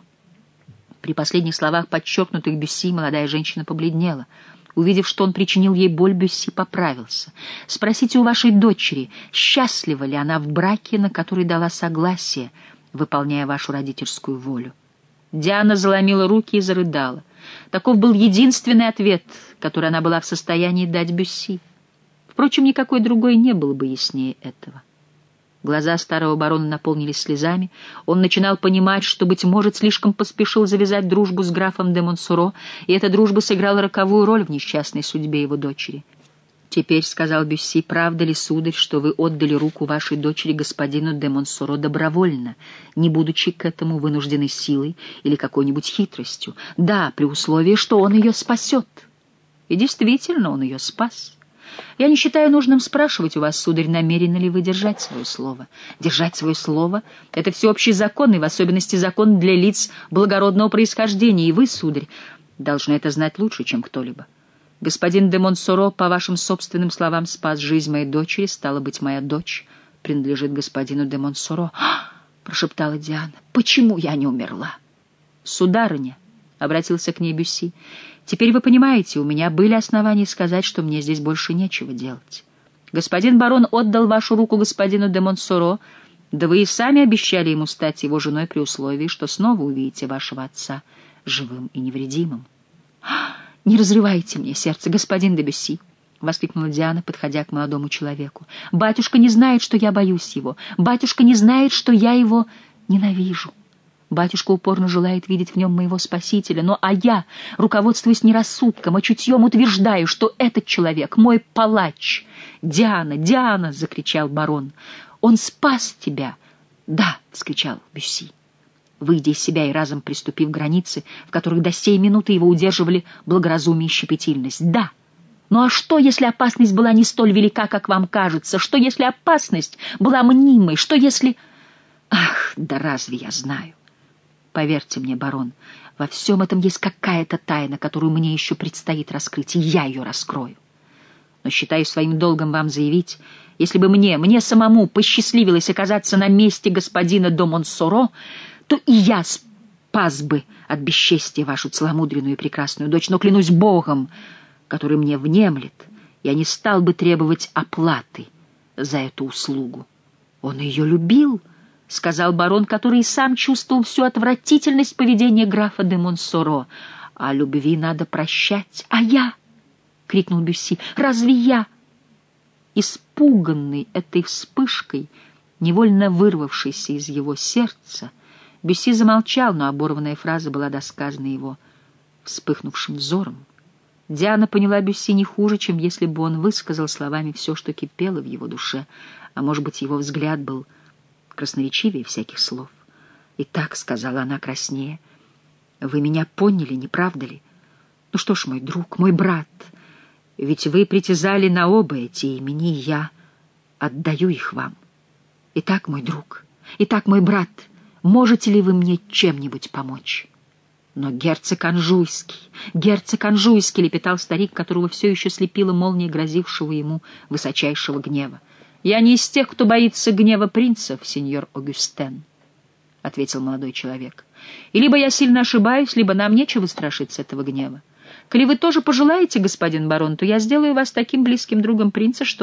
При последних словах, подчеркнутых Бюсси, молодая женщина побледнела. Увидев, что он причинил ей боль, Бюсси поправился. «Спросите у вашей дочери, счастлива ли она в браке, на который дала согласие, выполняя вашу родительскую волю». Диана заломила руки и зарыдала. Таков был единственный ответ, который она была в состоянии дать Бюсси. Впрочем, никакой другой не был бы яснее этого. Глаза старого барона наполнились слезами. Он начинал понимать, что, быть может, слишком поспешил завязать дружбу с графом де Монсоро, и эта дружба сыграла роковую роль в несчастной судьбе его дочери. «Теперь, — сказал Бюсси, — правда ли, сударь, что вы отдали руку вашей дочери господину де Монсоро добровольно, не будучи к этому вынуждены силой или какой-нибудь хитростью? Да, при условии, что он ее спасет». И действительно, он ее спас. Я не считаю нужным спрашивать у вас, сударь, намерены ли вы держать свое слово. Держать свое слово — это всеобщий закон, и в особенности закон для лиц благородного происхождения, и вы, сударь, должны это знать лучше, чем кто-либо. Господин де Монсоро, по вашим собственным словам, спас жизнь моей дочери, стало быть, моя дочь принадлежит господину де Монсоро. «Ах!» — прошептала Диана. «Почему я не умерла?» «Сударыня», — обратился к ней Бюсси, — «теперь вы понимаете, у меня были основания сказать, что мне здесь больше нечего делать. Господин барон отдал вашу руку господину де Монсоро, да вы и сами обещали ему стать его женой при условии, что снова увидите вашего отца живым и невредимым». «Не разрывайте мне сердце, господин де Бюсси!» — воскликнула Диана, подходя к молодому человеку. «Батюшка не знает, что я боюсь его. Батюшка не знает, что я его ненавижу. Батюшка упорно желает видеть в нем моего спасителя, но а я, руководствуясь не рассудком, а чутьем, утверждаю, что этот человек — мой палач. Диана, Диана!» — закричал барон. «Он спас тебя!» «Да!» — вскричал Бюсси, выйдя из себя и разом приступив границы, в которых до сей минуты его удерживали благоразумие и щепетильность. «Да! Ну а что, если опасность была не столь велика, как вам кажется? Что, если опасность была мнимой? Что, если... Ах, да разве я знаю? Поверьте мне, барон, во всем этом есть какая-то тайна, которую мне еще предстоит раскрыть, и я ее раскрою. Но считаю своим долгом вам заявить, если бы мне, мне самому посчастливилось оказаться на месте господина де Монсоро, то и я спас бы от бесчестия вашу целомудренную и прекрасную дочь, но клянусь Богом, который мне внемлет, я не стал бы требовать оплаты за эту услугу». «Он ее любил», — сказал барон, который и сам чувствовал всю отвратительность поведения графа де Монсоро. «А любви надо прощать. А я?» — крикнул Бюсси. «Разве я?» Испуганный этой вспышкой, невольно вырвавшейся из его сердца, Бюсси замолчал, но оборванная фраза была досказана его вспыхнувшим взором. Диана поняла Бюсси не хуже, чем если бы он высказал словами все, что кипело в его душе, а, может быть, его взгляд был красноречивее всяких слов. «Итак», — сказала она краснее, — «вы меня поняли, не правда ли? Ну что ж, мой друг, мой брат, ведь вы притязали на оба эти имени, и я отдаю их вам. Итак, мой друг, итак, мой брат, можете ли вы мне чем-нибудь помочь?» «Но герцог Анжуйский, герцог Анжуйский», — лепетал старик, которого все еще слепила молния грозившего ему высочайшего гнева. «Я не из тех, кто боится гнева принцев, сеньор Огюстен», — ответил молодой человек. «И либо я сильно ошибаюсь, либо нам нечего страшиться этого гнева. Коли вы тоже пожелаете, господин барон, то я сделаю вас таким близким другом принца, что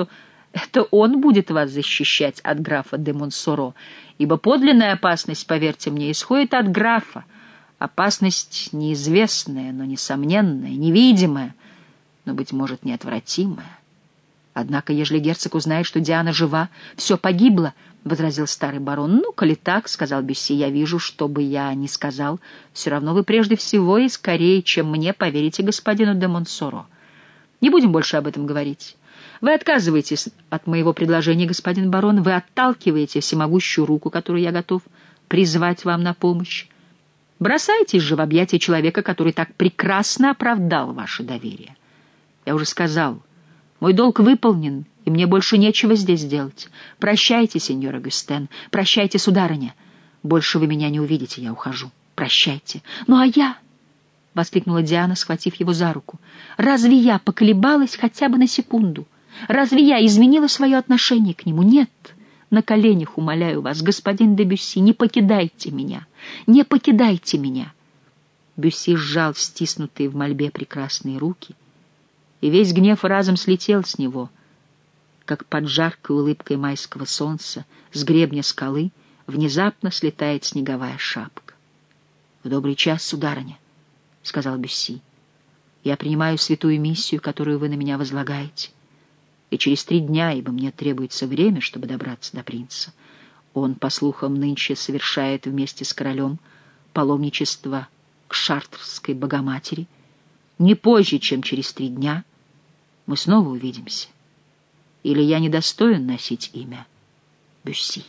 Это он будет вас защищать от графа де Монсоро, ибо подлинная опасность, поверьте мне, исходит от графа. Опасность неизвестная, но несомненная, невидимая, но, быть может, неотвратимая. Однако, ежели герцог узнает, что Диана жива, все погибло, — возразил старый барон. — Ну, коли так, — сказал Бюсси, — я вижу, что бы я ни сказал, все равно вы прежде всего и скорее, чем мне, поверите господину де Монсоро. Не будем больше об этом говорить. Вы отказываетесь от моего предложения, господин барон, вы отталкиваете всемогущую руку, которую я готов призвать вам на помощь. Бросайтесь же в объятия человека, который так прекрасно оправдал ваше доверие. Я уже сказал, мой долг выполнен, и мне больше нечего здесь делать. Прощайте, сеньор Агюстен, прощайте, сударыня. Больше вы меня не увидите, я ухожу. Прощайте. Ну а я... — воскликнула Диана, схватив его за руку. «Разве я поколебалась хотя бы на секунду? Разве я изменила свое отношение к нему? Нет. На коленях умоляю вас, господин де Бюсси, не покидайте меня, не покидайте меня». Бюсси сжал стиснутые в мольбе прекрасные руки, и весь гнев разом слетел с него, как под жаркой улыбкой майского солнца с гребня скалы внезапно слетает снеговая шапка. «В добрый час, сударыня», — сказал Бюсси. «Я принимаю святую миссию, которую вы на меня возлагаете, и через три дня, ибо мне требуется время, чтобы добраться до принца. Он, по слухам, нынче совершает вместе с королем паломничество к Шартрской Богоматери. Не позже, чем через три дня, мы снова увидимся. Или я недостоин носить имя Бюсси».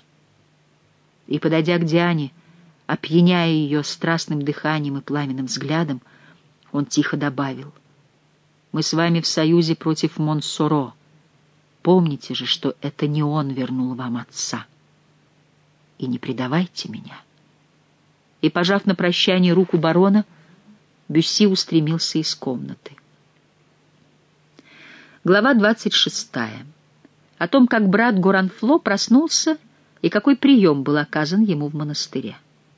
И, подойдя к Диане, опьяняя ее страстным дыханием и пламенным взглядом, он тихо добавил: «Мы с вами в союзе против Монсоро. Помните же, что это не он вернул вам отца. И не предавайте меня». И, пожав на прощание руку барона, Бюсси устремился из комнаты. Глава двадцать шестая. О том, как брат Горанфло проснулся и какой прием был оказан ему в монастыре.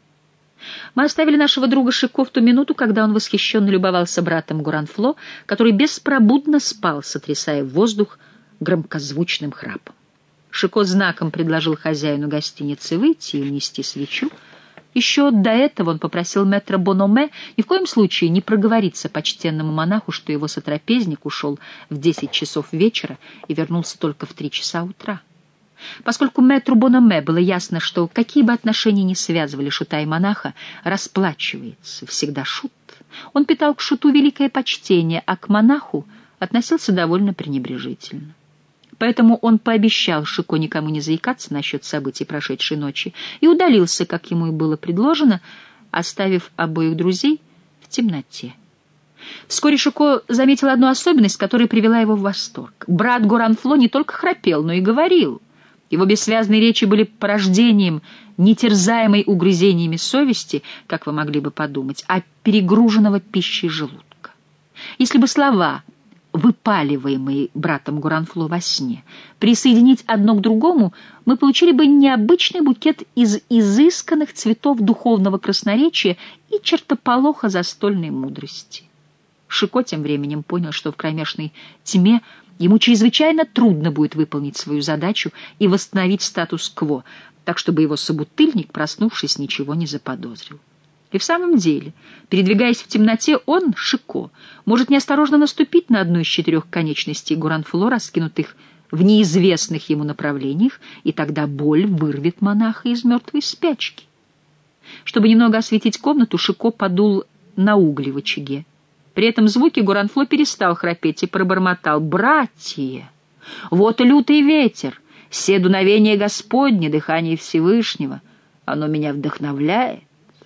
Мы оставили нашего друга Шико в ту минуту, когда он восхищенно любовался братом Горанфло, который беспробудно спал, сотрясая воздух громкозвучным храпом. Шико знаком предложил хозяину гостиницы выйти и унести свечу. Еще до этого он попросил мэтра Бономе ни в коем случае не проговориться почтенному монаху, что его сотрапезник ушел в десять часов вечера и вернулся только в три часа утра. Поскольку мэтру Бономе было ясно, что какие бы отношения ни связывали шута и монаха, расплачивается всегда шут, он питал к шуту великое почтение, а к монаху относился довольно пренебрежительно. Поэтому он пообещал Шико никому не заикаться насчет событий прошедшей ночи и удалился, как ему и было предложено, оставив обоих друзей в темноте. Вскоре Шико заметил одну особенность, которая привела его в восторг. Брат Горанфло не только храпел, но и говорил. Его бессвязные речи были порождением не терзаемой угрызениями совести, как вы могли бы подумать, а перегруженного пищей желудка. Если бы слова, выпаливаемые братом Горанфло во сне, присоединить одно к другому, мы получили бы необычный букет из изысканных цветов духовного красноречия и чертополоха застольной мудрости. Шико тем временем понял, что в кромешной тьме ему чрезвычайно трудно будет выполнить свою задачу и восстановить статус-кво, так чтобы его собутыльник, проснувшись, ничего не заподозрил. И в самом деле, передвигаясь в темноте, он, Шико, может неосторожно наступить на одну из четырех конечностей Горанфло, раскинутых в неизвестных ему направлениях, и тогда боль вырвет монаха из мертвой спячки. Чтобы немного осветить комнату, Шико подул на угли в очаге. При этом звуке Горанфло перестал храпеть и пробормотал: «Братья, вот лютый ветер, все дуновения Господне, дыхание Всевышнего, оно меня вдохновляет».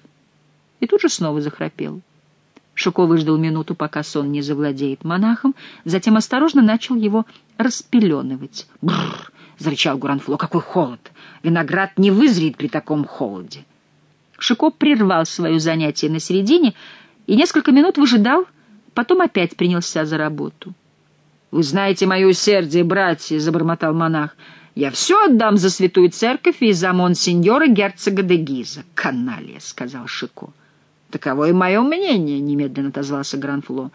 И тут же снова захрапел. Шико выждал минуту, пока сон не завладеет монахом, затем осторожно начал его распеленывать. «Бррр!» — зарычал Горанфло. «Какой холод! Виноград не вызреет при таком холоде!» Шико прервал свое занятие на середине и несколько минут выжидал, потом опять принялся за работу. «Вы знаете мое усердие, братья!» — забормотал монах. «Я все отдам за святую церковь и за монсеньора герцога де Гиза». «Каналья!» — сказал Шико. «Таково и мое мнение», — немедленно отозвался Горанфло.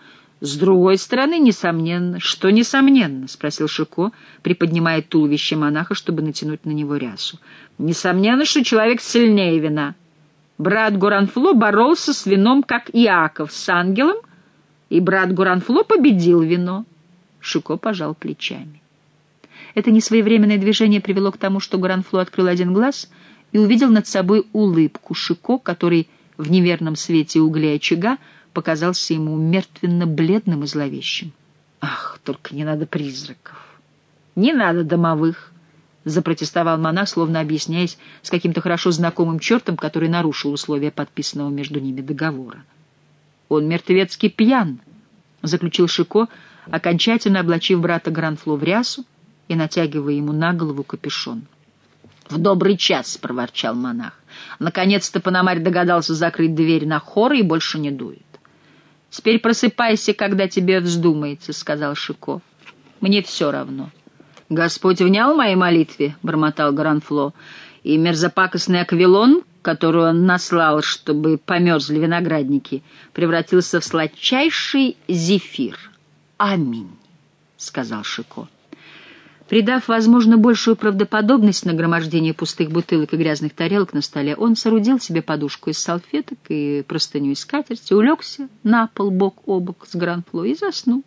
С другой стороны, несомненно. Что несомненно? — спросил Шико, приподнимая туловище монаха, чтобы натянуть на него рясу. Несомненно, что человек сильнее вина. Брат Горанфло боролся с вином, как Иаков с ангелом, и брат Горанфло победил вино. Шико пожал плечами. Это несвоевременное движение привело к тому, что Горанфло открыл один глаз и увидел над собой улыбку Шико, который в неверном свете углей очага показался ему мертвенно-бледным и зловещим. «Ах, только не надо призраков! Не надо домовых!» — запротестовал монах, словно объясняясь с каким-то хорошо знакомым чертом, который нарушил условия подписанного между ними договора. «Он мертвецки пьян!» — заключил Шико, окончательно облачив брата Горанфло в рясу и натягивая ему на голову капюшон. «В добрый час!» — проворчал монах. «Наконец-то Пономарь догадался закрыть дверь на хоры и больше не дует». «Теперь просыпайся, когда тебе вздумается», — сказал Шико. «Мне все равно». «Господь внял моей молитве», — бормотал Горанфло, «и мерзопакостный аквилон, который он наслал, чтобы померзли виноградники, превратился в сладчайший зефир». «Аминь», — сказал Шико. Придав, возможно, большую правдоподобность нагромождению пустых бутылок и грязных тарелок на столе, он соорудил себе подушку из салфеток и простыню из скатерти, улегся на пол бок о бок с Горанфло и заснул.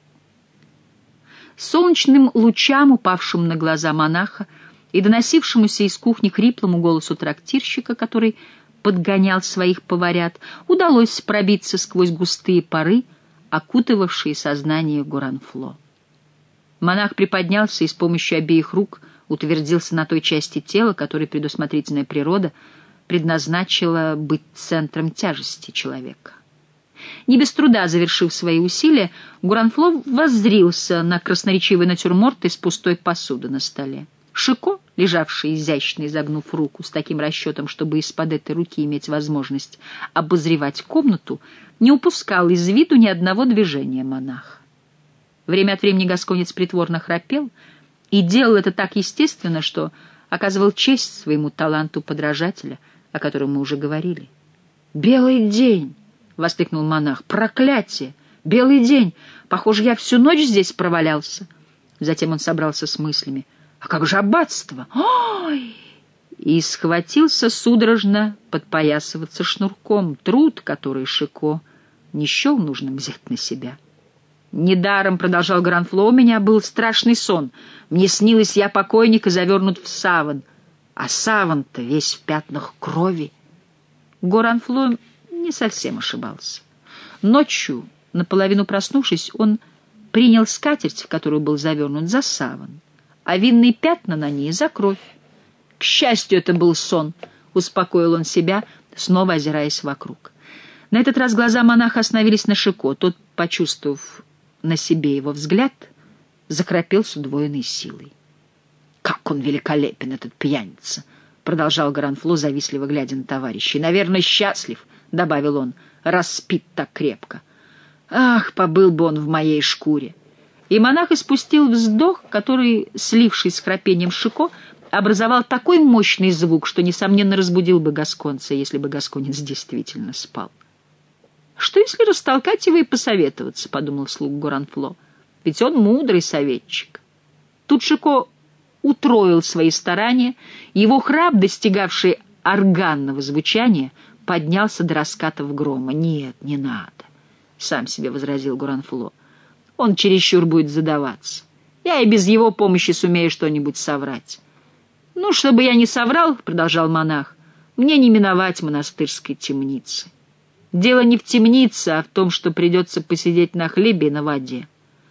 Солнечным лучам, упавшим на глаза монаха и доносившемуся из кухни хриплому голосу трактирщика, который подгонял своих поварят, удалось пробиться сквозь густые пары, окутывавшие сознание Горанфло. Монах приподнялся и с помощью обеих рук утвердился на той части тела, которой предусмотрительная природа предназначила быть центром тяжести человека. Не без труда завершив свои усилия, Горанфло воззрился на красноречивый натюрморт из пустой посуды на столе. Шико, лежавший изящно изогнув руку с таким расчетом, чтобы из-под этой руки иметь возможность обозревать комнату, не упускал из виду ни одного движения монаха. Время от времени гасконец притворно храпел и делал это так естественно, что оказывал честь своему таланту подражателя, о котором мы уже говорили. «Белый день!» — воскликнул монах. «Проклятие! Белый день! Похоже, я всю ночь здесь провалялся!» Затем он собрался с мыслями. «А как же аббатство? Ой!» И схватился судорожно подпоясываться шнурком, труд, который Шико не счел нужным взять на себя. «Недаром, — продолжал Горанфло, — у меня был страшный сон. Мне снилось, я покойник и завернут в саван. А саван-то весь в пятнах крови». Горанфло не совсем ошибался. Ночью, наполовину проснувшись, он принял скатерть, в которую был завернут, за саван, а винные пятна на ней — за кровь. «К счастью, это был сон», — успокоил он себя, снова озираясь вокруг. На этот раз глаза монаха остановились на Шико. Тот, почувствовав на себе его взгляд, захрапел с удвоенной силой. «Как он великолепен, этот пьяница!» — продолжал Горанфло, завистливо глядя на товарища. «Наверное, счастлив», — добавил он, — «раз спит так крепко. Ах, побыл бы он в моей шкуре!» И монах испустил вздох, который, слившись с храпением Шико, образовал такой мощный звук, что, несомненно, разбудил бы гасконца, если бы гасконец действительно спал. «Что, если растолкать его и посоветоваться?» — подумал вслух Горанфло. «Ведь он мудрый советчик». Тут Шико утроил свои старания, его храп, достигавший органного звучания, поднялся до раскатов грома. «Нет, не надо», — сам себе возразил Горанфло. «Он чересчур будет задаваться. Я и без его помощи сумею что-нибудь соврать». «Ну, чтобы я не соврал, — продолжал монах, — мне не миновать монастырской темницы. Дело не в темнице, а в том, что придется посидеть на хлебе и на воде.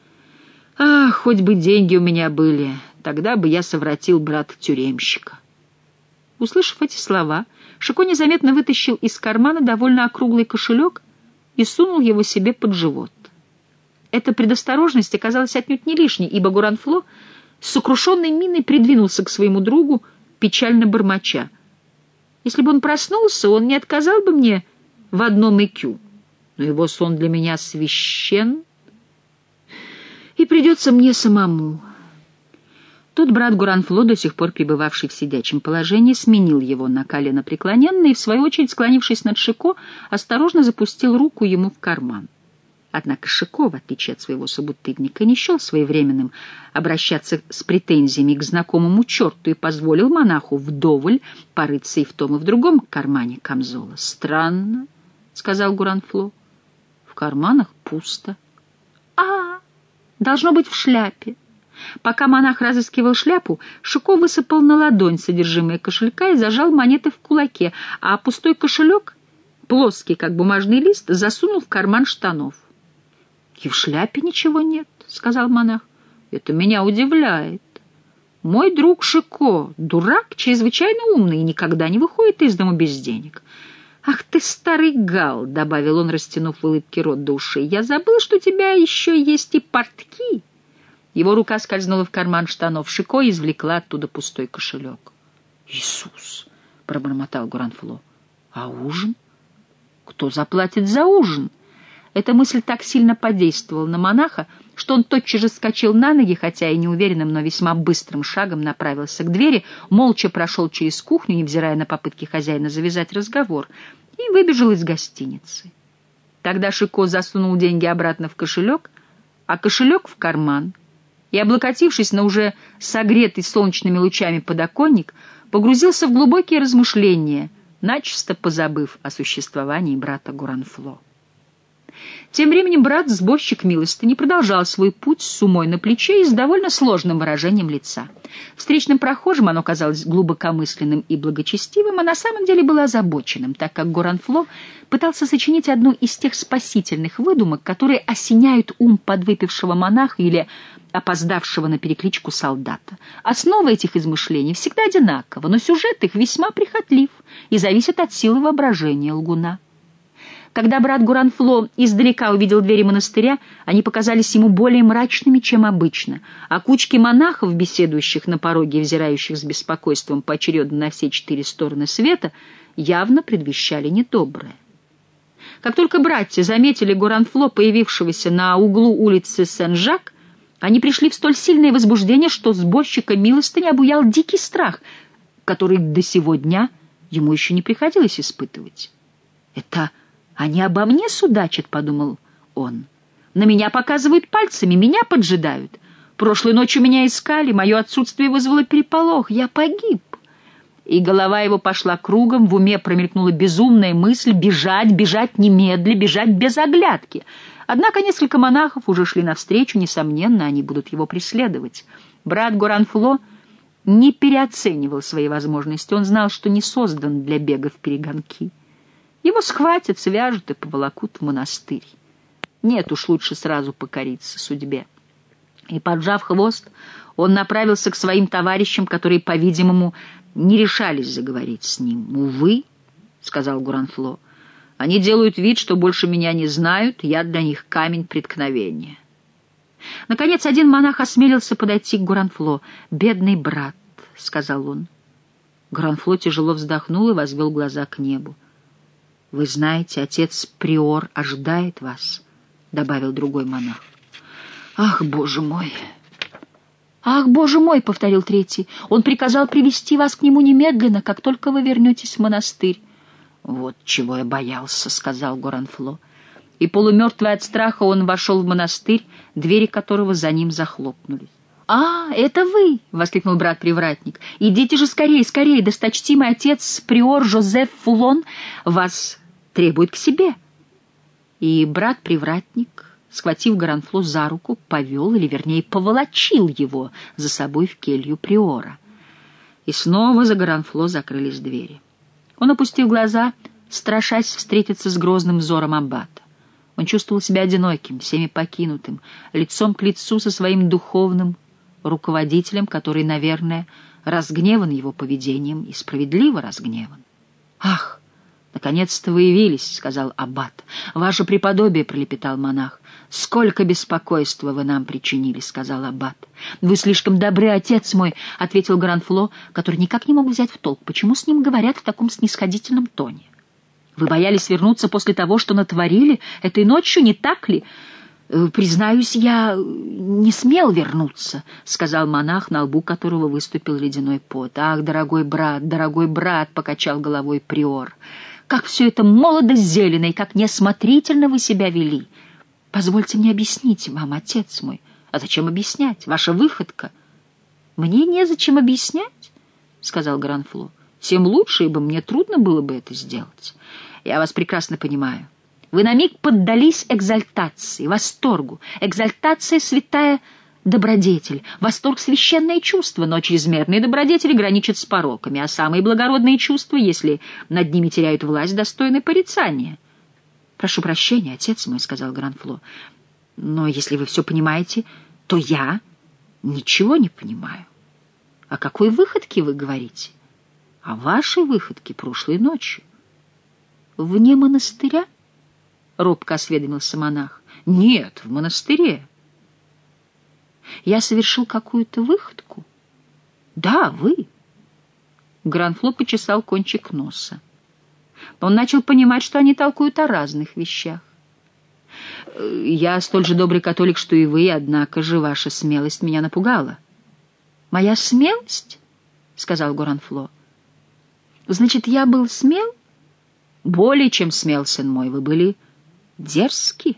Ах, хоть бы деньги у меня были, тогда бы я совратил брата-тюремщика». Услышав эти слова, Шико незаметно вытащил из кармана довольно округлый кошелек и сунул его себе под живот. Эта предосторожность оказалась отнюдь не лишней, ибо Горанфло с сокрушенной миной придвинулся к своему другу, печально бормоча. «Если бы он проснулся, он не отказал бы мне в одном икю, но его сон для меня священ, и придется мне самому». Тут брат Горанфло, до сих пор пребывавший в сидячем положении, сменил его на колено преклоненное и, в свою очередь, склонившись над Шико, осторожно запустил руку ему в карман. Однако Шико, в отличие от своего собутыльника, не счел своевременным обращаться с претензиями к знакомому черту и позволил монаху вдоволь порыться и в том, и в другом кармане камзола. «Странно», — сказал Гуранфло, — «в карманах пусто». «А, должно быть в шляпе». Пока монах разыскивал шляпу, Шико высыпал на ладонь содержимое кошелька и зажал монеты в кулаке, а пустой кошелек, плоский, как бумажный лист, засунул в карман штанов. «И в шляпе ничего нет», — сказал монах. «Это меня удивляет. Мой друг Шико, дурак, чрезвычайно умный и никогда не выходит из дома без денег». «Ах ты, старый гал», — добавил он, растянув в улыбке рот до ушей, — «я забыл, что у тебя еще есть и портки». Его рука скользнула в карман штанов Шико и извлекла оттуда пустой кошелек. «Иисус!» — пробормотал Гуранфло. «А ужин? Кто заплатит за ужин?» Эта мысль так сильно подействовала на монаха, что он тотчас же вскочил на ноги, хотя и неуверенным, но весьма быстрым шагом направился к двери, молча прошел через кухню, невзирая на попытки хозяина завязать разговор, и выбежал из гостиницы. Тогда Шико засунул деньги обратно в кошелек, а кошелек в карман, и, облокотившись на уже согретый солнечными лучами подоконник, погрузился в глубокие размышления, начисто позабыв о существовании брата Гуранфло. Тем временем брат-сборщик милостыни продолжал свой путь с сумой на плече и с довольно сложным выражением лица. Встречным прохожим оно казалось глубокомысленным и благочестивым, а на самом деле было озабоченным, так как Гуранфло пытался сочинить одну из тех спасительных выдумок, которые осеняют ум подвыпившего монаха или опоздавшего на перекличку солдата. Основа этих измышлений всегда одинакова, но сюжет их весьма прихотлив и зависит от силы воображения лгуна. Когда брат Гуранфло издалека увидел двери монастыря, они показались ему более мрачными, чем обычно, а кучки монахов, беседующих на пороге и взирающих с беспокойством поочередно на все четыре стороны света, явно предвещали недоброе. Как только братья заметили Гуранфло, появившегося на углу улицы Сен-Жак, они пришли в столь сильное возбуждение, что сборщика милостыни обуял дикий страх, который до сего дня ему еще не приходилось испытывать. «Это они обо мне судачат», — подумал он. «На меня показывают пальцами, меня поджидают. Прошлой ночью меня искали, мое отсутствие вызвало переполох. Я погиб». И голова его пошла кругом, в уме промелькнула безумная мысль бежать, бежать немедля, бежать без оглядки. Однако несколько монахов уже шли навстречу, несомненно, они будут его преследовать. Брат Гуранфло не переоценивал свои возможности, он знал, что не создан для бега в перегонки. Его схватят, свяжут и поволокут в монастырь. Нет уж, лучше сразу покориться судьбе. И, поджав хвост, он направился к своим товарищам, которые, по-видимому, не решались заговорить с ним. «Увы», — сказал Гуранфло, — «они делают вид, что больше меня не знают, я для них камень преткновения». Наконец, один монах осмелился подойти к Гуранфло. «Бедный брат», — сказал он. Гуранфло тяжело вздохнул и возвел глаза к небу. «Вы знаете, отец-приор ожидает вас», — добавил другой монах. «Ах, Боже мой!» «Ах, Боже мой!» — повторил третий. «Он приказал привести вас к нему немедленно, как только вы вернетесь в монастырь». «Вот чего я боялся», — сказал Гуранфло. И полумертвый от страха он вошел в монастырь, двери которого за ним захлопнулись. «А, это вы!» — воскликнул брат-привратник. «Идите же скорее, скорее, досточтимый отец-приор Жозеф Фулон вас требует к себе». И брат-привратник, схватив Гуранфло за руку, повел, или вернее поволочил его за собой в келью приора. И снова за Гуранфло закрылись двери. Он опустил глаза, страшась встретиться с грозным взором аббата. Он чувствовал себя одиноким, всеми покинутым, лицом к лицу со своим духовным руководителем, который, наверное, разгневан его поведением и справедливо разгневан. «Ах, наконец-то вы явились», — сказал аббат. «Ваше преподобие», — пролепетал монах. «Сколько беспокойства вы нам причинили», — сказал аббат. «Вы слишком добры, отец мой», — ответил Гуранфло, который никак не мог взять в толк, почему с ним говорят в таком снисходительном тоне. «Вы боялись вернуться после того, что натворили этой ночью, не так ли?» «Признаюсь, я не смел вернуться», — сказал монах, на лбу которого выступил ледяной пот. «Ах, дорогой брат, дорогой брат», — покачал головой приор, — «как все это молодо зелено и как неосмотрительно вы себя вели». Позвольте мне объяснить вам, отец мой. А зачем объяснять? Ваша выходка. Мне незачем объяснять, — сказал Гранфло. Тем лучше, ибо мне трудно было бы это сделать. Я вас прекрасно понимаю. Вы на миг поддались экзальтации, восторгу. Экзальтация — святая добродетель, восторг — священное чувство, но чрезмерные добродетели граничат с пороками, а самые благородные чувства, если над ними теряют власть, достойны порицания. «Прошу прощения, отец мой», — сказал Гранфло, — «но если вы все понимаете, то я ничего не понимаю. О какой выходке вы говорите? О вашей выходке прошлой ночью». «Вне монастыря?» — робко осведомился монах. «Нет, в монастыре». «Я совершил какую-то выходку?» «Да, вы». Гранфло почесал кончик носа. Он начал понимать, что они толкуют о разных вещах. «Я столь же добрый католик, что и вы, однако же ваша смелость меня напугала». «Моя смелость?» — сказал Гранфло. «Значит, я был смел?» «Более чем смел, сын мой, вы были дерзки».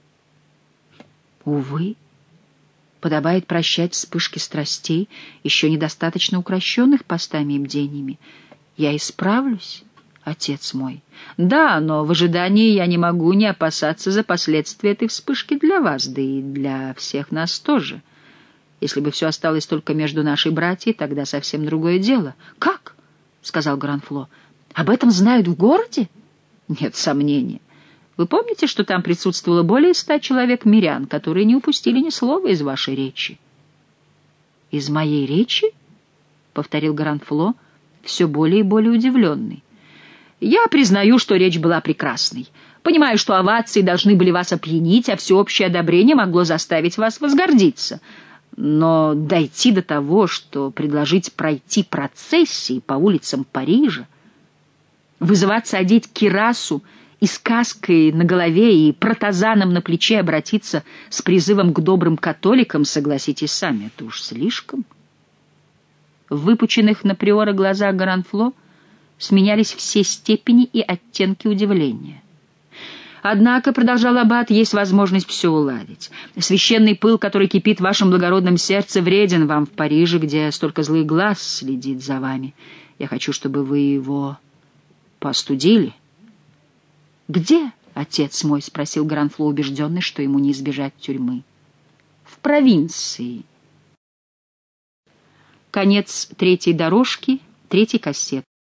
«Увы, подобает прощать вспышки страстей, еще недостаточно укрощенных постами и бдениями. Я исправлюсь, отец мой. Да, но в ожидании я не могу не опасаться за последствия этой вспышки для вас, да и для всех нас тоже. Если бы все осталось только между нашей братьей, тогда совсем другое дело». «Как?» — сказал Гранфло. «Об этом знают в городе?» «Нет сомнения. Вы помните, что там присутствовало более ста человек-мирян, которые не упустили ни слова из вашей речи?» «Из моей речи?» — повторил Гранфло, все более и более удивленный. «Я признаю, что речь была прекрасной. Понимаю, что овации должны были вас опьянить, а всеобщее одобрение могло заставить вас возгордиться. Но дойти до того, что предложить пройти процессии по улицам Парижа, вызываться одеть кирасу и с каской на голове и протазаном на плече обратиться с призывом к добрым католикам, согласитесь сами, это уж слишком». В выпученных на приора глазах Гранфло сменялись все степени и оттенки удивления. «Однако, — продолжал аббат, — есть возможность все уладить. Священный пыл, который кипит в вашем благородном сердце, вреден вам в Париже, где столько злых глаз следит за вами. Я хочу, чтобы вы его постудили». «Где, отец мой?» — спросил Гранфло, убежденный, что ему не избежать тюрьмы. «В провинции». Конец третьей дорожки, третьей кассеты.